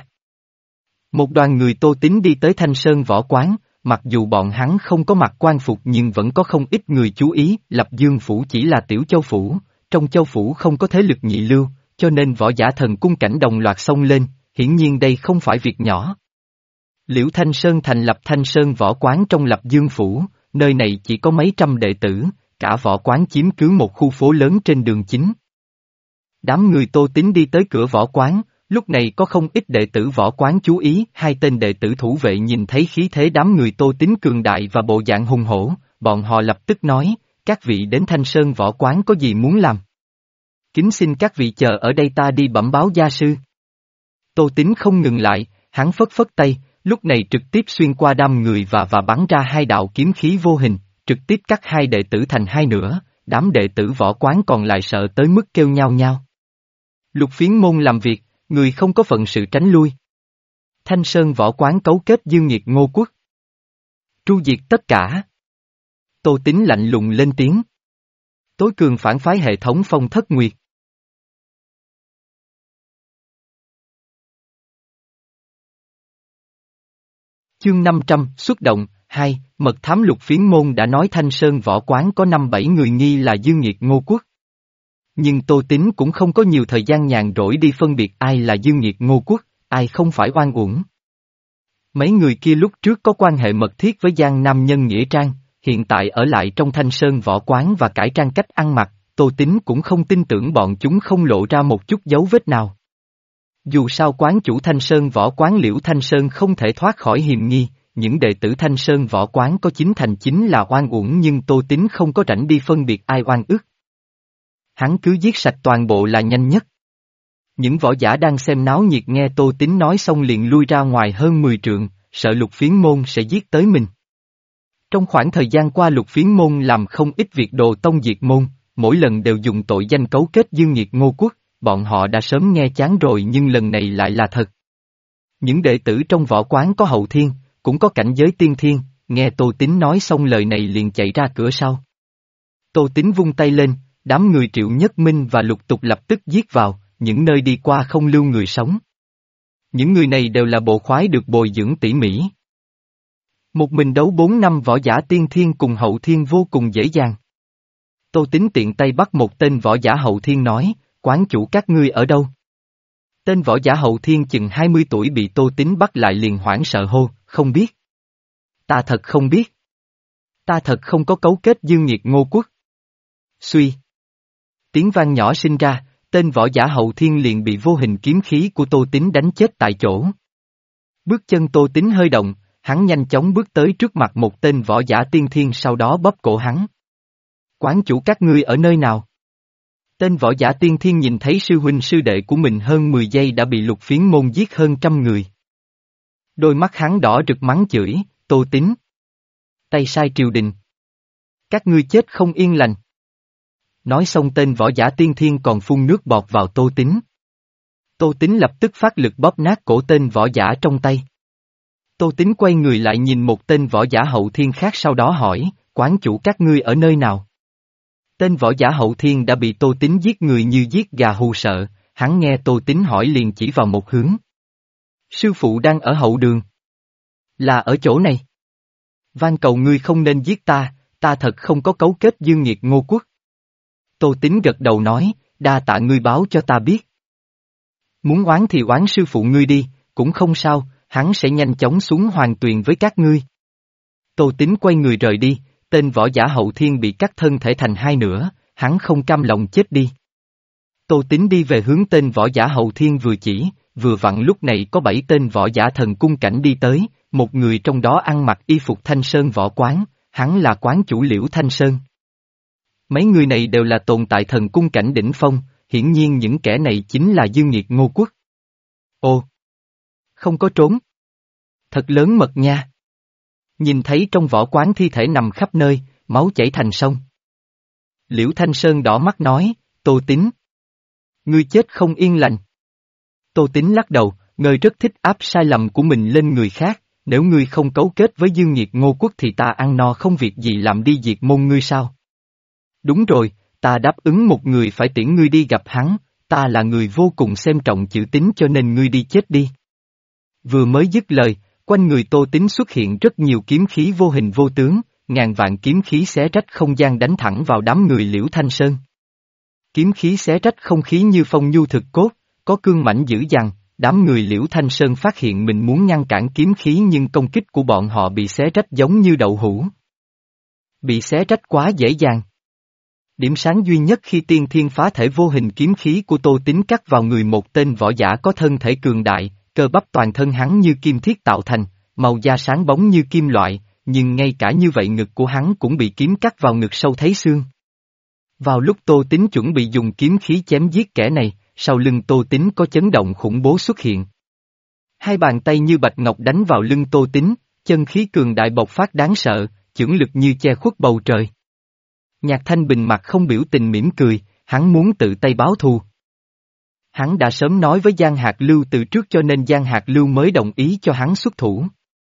Một đoàn người Tô Tín đi tới Thanh Sơn Võ Quán, mặc dù bọn hắn không có mặc quan phục nhưng vẫn có không ít người chú ý, Lập Dương Phủ chỉ là tiểu châu phủ, trong châu phủ không có thế lực nhị lưu, cho nên võ giả thần cung cảnh đồng loạt xông lên, hiển nhiên đây không phải việc nhỏ. Liễu Thanh Sơn thành lập Thanh Sơn Võ Quán trong Lập Dương Phủ, nơi này chỉ có mấy trăm đệ tử, cả võ quán chiếm cứ một khu phố lớn trên đường chính. Đám người Tô Tín đi tới cửa võ quán, lúc này có không ít đệ tử võ quán chú ý, hai tên đệ tử thủ vệ nhìn thấy khí thế đám người Tô Tín cường đại và bộ dạng hùng hổ, bọn họ lập tức nói, các vị đến Thanh Sơn Võ Quán có gì muốn làm? Kính xin các vị chờ ở đây ta đi bẩm báo gia sư. Tô Tín không ngừng lại, hắn phất phất tay, lúc này trực tiếp xuyên qua đám người và và bắn ra hai đạo kiếm khí vô hình, trực tiếp cắt hai đệ tử thành hai nửa, đám đệ tử võ quán còn lại sợ tới mức kêu nhao nhao. Lục Phiến Môn làm việc, người không có phận sự tránh lui. Thanh Sơn Võ Quán cấu kết Dương Nghiệt Ngô Quốc. Tru diệt tất cả. Tô Tín lạnh lùng lên tiếng. Tối cường phản phái hệ thống Phong Thất Nguyệt. Chương năm trăm, xuất động, hai, mật thám Lục Phiến Môn đã nói Thanh Sơn Võ Quán có năm bảy người nghi là Dương Nghiệt Ngô Quốc. Nhưng Tô Tín cũng không có nhiều thời gian nhàn rỗi đi phân biệt ai là Dương Nghiệt Ngô Quốc, ai không phải oan uổng. Mấy người kia lúc trước có quan hệ mật thiết với Giang Nam Nhân Nghĩa Trang, hiện tại ở lại trong Thanh Sơn Võ Quán và cải trang cách ăn mặc, Tô Tín cũng không tin tưởng bọn chúng không lộ ra một chút dấu vết nào. Dù sao quán chủ Thanh Sơn Võ Quán Liễu Thanh Sơn không thể thoát khỏi hiềm nghi, những đệ tử Thanh Sơn Võ Quán có chính thành chính là oan uổng nhưng Tô Tín không có rảnh đi phân biệt ai oan ức. Hắn cứ giết sạch toàn bộ là nhanh nhất. Những võ giả đang xem náo nhiệt nghe Tô Tín nói xong liền lui ra ngoài hơn mười trượng, sợ Lục Phiến Môn sẽ giết tới mình. Trong khoảng thời gian qua Lục Phiến Môn làm không ít việc đồ tông diệt môn, mỗi lần đều dùng tội danh cấu kết Dương Nghiệt Ngô Quốc, bọn họ đã sớm nghe chán rồi nhưng lần này lại là thật. Những đệ tử trong võ quán có hậu thiên, cũng có cảnh giới tiên thiên, nghe Tô Tín nói xong lời này liền chạy ra cửa sau. Tô Tín vung tay lên, đám người Triệu Nhất Minh và Lục Tục lập tức giết vào, những nơi đi qua không lưu người sống. Những người này đều là bộ khoái được bồi dưỡng tỉ mỉ. Một mình đấu bốn năm võ giả tiên thiên cùng hậu thiên vô cùng dễ dàng. Tô Tín tiện tay bắt một tên võ giả hậu thiên nói, quán chủ các ngươi ở đâu? Tên võ giả hậu thiên chừng hai mươi tuổi bị Tô Tín bắt lại liền hoảng sợ hô, không biết. Ta thật không biết. Ta thật không có cấu kết Dương Nghiệt Ngô Quốc. Suy. Tiếng vang nhỏ sinh ra, tên võ giả hậu thiên liền bị vô hình kiếm khí của Tô Tín đánh chết tại chỗ. Bước chân Tô Tín hơi động, hắn nhanh chóng bước tới trước mặt một tên võ giả tiên thiên sau đó bóp cổ hắn. Quán chủ các ngươi ở nơi nào? Tên võ giả tiên thiên nhìn thấy sư huynh sư đệ của mình hơn mười giây đã bị Lục Phiến Môn giết hơn trăm người. Đôi mắt hắn đỏ rực mắng chửi, Tô Tín. Tay sai triều đình. Các ngươi chết không yên lành. Nói xong tên võ giả tiên thiên còn phun nước bọt vào Tô Tín. Tô Tín lập tức phát lực bóp nát cổ tên võ giả trong tay. Tô Tín quay người lại nhìn một tên võ giả hậu thiên khác sau đó hỏi, quán chủ các ngươi ở nơi nào? Tên võ giả hậu thiên đã bị Tô Tín giết người như giết gà hù sợ, hắn nghe Tô Tín hỏi liền chỉ vào một hướng. Sư phụ đang ở hậu đường. Là ở chỗ này. Van cầu ngươi không nên giết ta, ta thật không có cấu kết dương nghiệt Ngô Quốc. Tô Tín gật đầu nói, đa tạ ngươi báo cho ta biết. Muốn oán thì oán sư phụ ngươi đi, cũng không sao, hắn sẽ nhanh chóng xuống hoàng tuyền với các ngươi. Tô Tín quay người rời đi, tên võ giả hậu thiên bị cắt thân thể thành hai nửa, hắn không cam lòng chết đi. Tô Tín đi về hướng tên võ giả hậu thiên vừa chỉ, vừa vặn lúc này có bảy tên võ giả thần cung cảnh đi tới, một người trong đó ăn mặc y phục Thanh Sơn võ quán, hắn là quán chủ Liễu Thanh Sơn. Mấy người này đều là tồn tại thần cung cảnh đỉnh phong, hiển nhiên những kẻ này chính là dương nghiệt Ngô Quốc. Ồ! Không có trốn. Thật lớn mật nha. Nhìn thấy trong võ quán thi thể nằm khắp nơi, máu chảy thành sông. Liễu Thanh Sơn đỏ mắt nói, Tô Tín. Ngươi chết không yên lành. Tô Tín lắc đầu, ngươi rất thích áp sai lầm của mình lên người khác, nếu ngươi không cấu kết với dương nghiệt Ngô Quốc thì ta ăn no không việc gì làm đi diệt môn ngươi sao? Đúng rồi, ta đáp ứng một người phải tiễn ngươi đi gặp hắn, ta là người vô cùng xem trọng chữ Tín cho nên ngươi đi chết đi. Vừa mới dứt lời, quanh người Tô Tín xuất hiện rất nhiều kiếm khí vô hình vô tướng, ngàn vạn kiếm khí xé rách không gian đánh thẳng vào đám người Liễu Thanh Sơn. Kiếm khí xé rách không khí như phong nhu thực cốt, có cương mãnh dữ dằn, đám người Liễu Thanh Sơn phát hiện mình muốn ngăn cản kiếm khí nhưng công kích của bọn họ bị xé rách giống như đậu hũ. Bị xé rách quá dễ dàng. Điểm sáng duy nhất khi tiên thiên phá thể vô hình kiếm khí của Tô Tín cắt vào người một tên võ giả có thân thể cường đại, cơ bắp toàn thân hắn như kim thiết tạo thành, màu da sáng bóng như kim loại, nhưng ngay cả như vậy ngực của hắn cũng bị kiếm cắt vào ngực sâu thấy xương. Vào lúc Tô Tín chuẩn bị dùng kiếm khí chém giết kẻ này, sau lưng Tô Tín có chấn động khủng bố xuất hiện. Hai bàn tay như bạch ngọc đánh vào lưng Tô Tín, chân khí cường đại bộc phát đáng sợ, chưởng lực như che khuất bầu trời. Nhạc Thanh Bình mặt không biểu tình mỉm cười, hắn muốn tự tay báo thù. Hắn đã sớm nói với Giang Hạc Lưu từ trước cho nên Giang Hạc Lưu mới đồng ý cho hắn xuất thủ.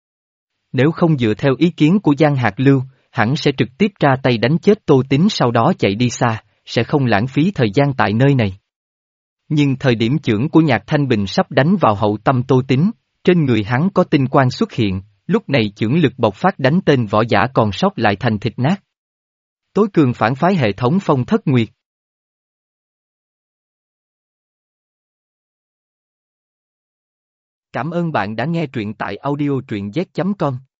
Nếu không dựa theo ý kiến của Giang Hạc Lưu, hắn sẽ trực tiếp ra tay đánh chết Tô Tín sau đó chạy đi xa, sẽ không lãng phí thời gian tại nơi này. Nhưng thời điểm chưởng của Nhạc Thanh Bình sắp đánh vào hậu tâm Tô Tín, trên người hắn có tinh quang xuất hiện, lúc này chưởng lực bộc phát đánh tên võ giả còn sót lại thành thịt nát. Tối cường phản phái hệ thống Phong Thất Nguyệt. Cảm ơn bạn đã nghe truyện tại audio truyện z chấm com.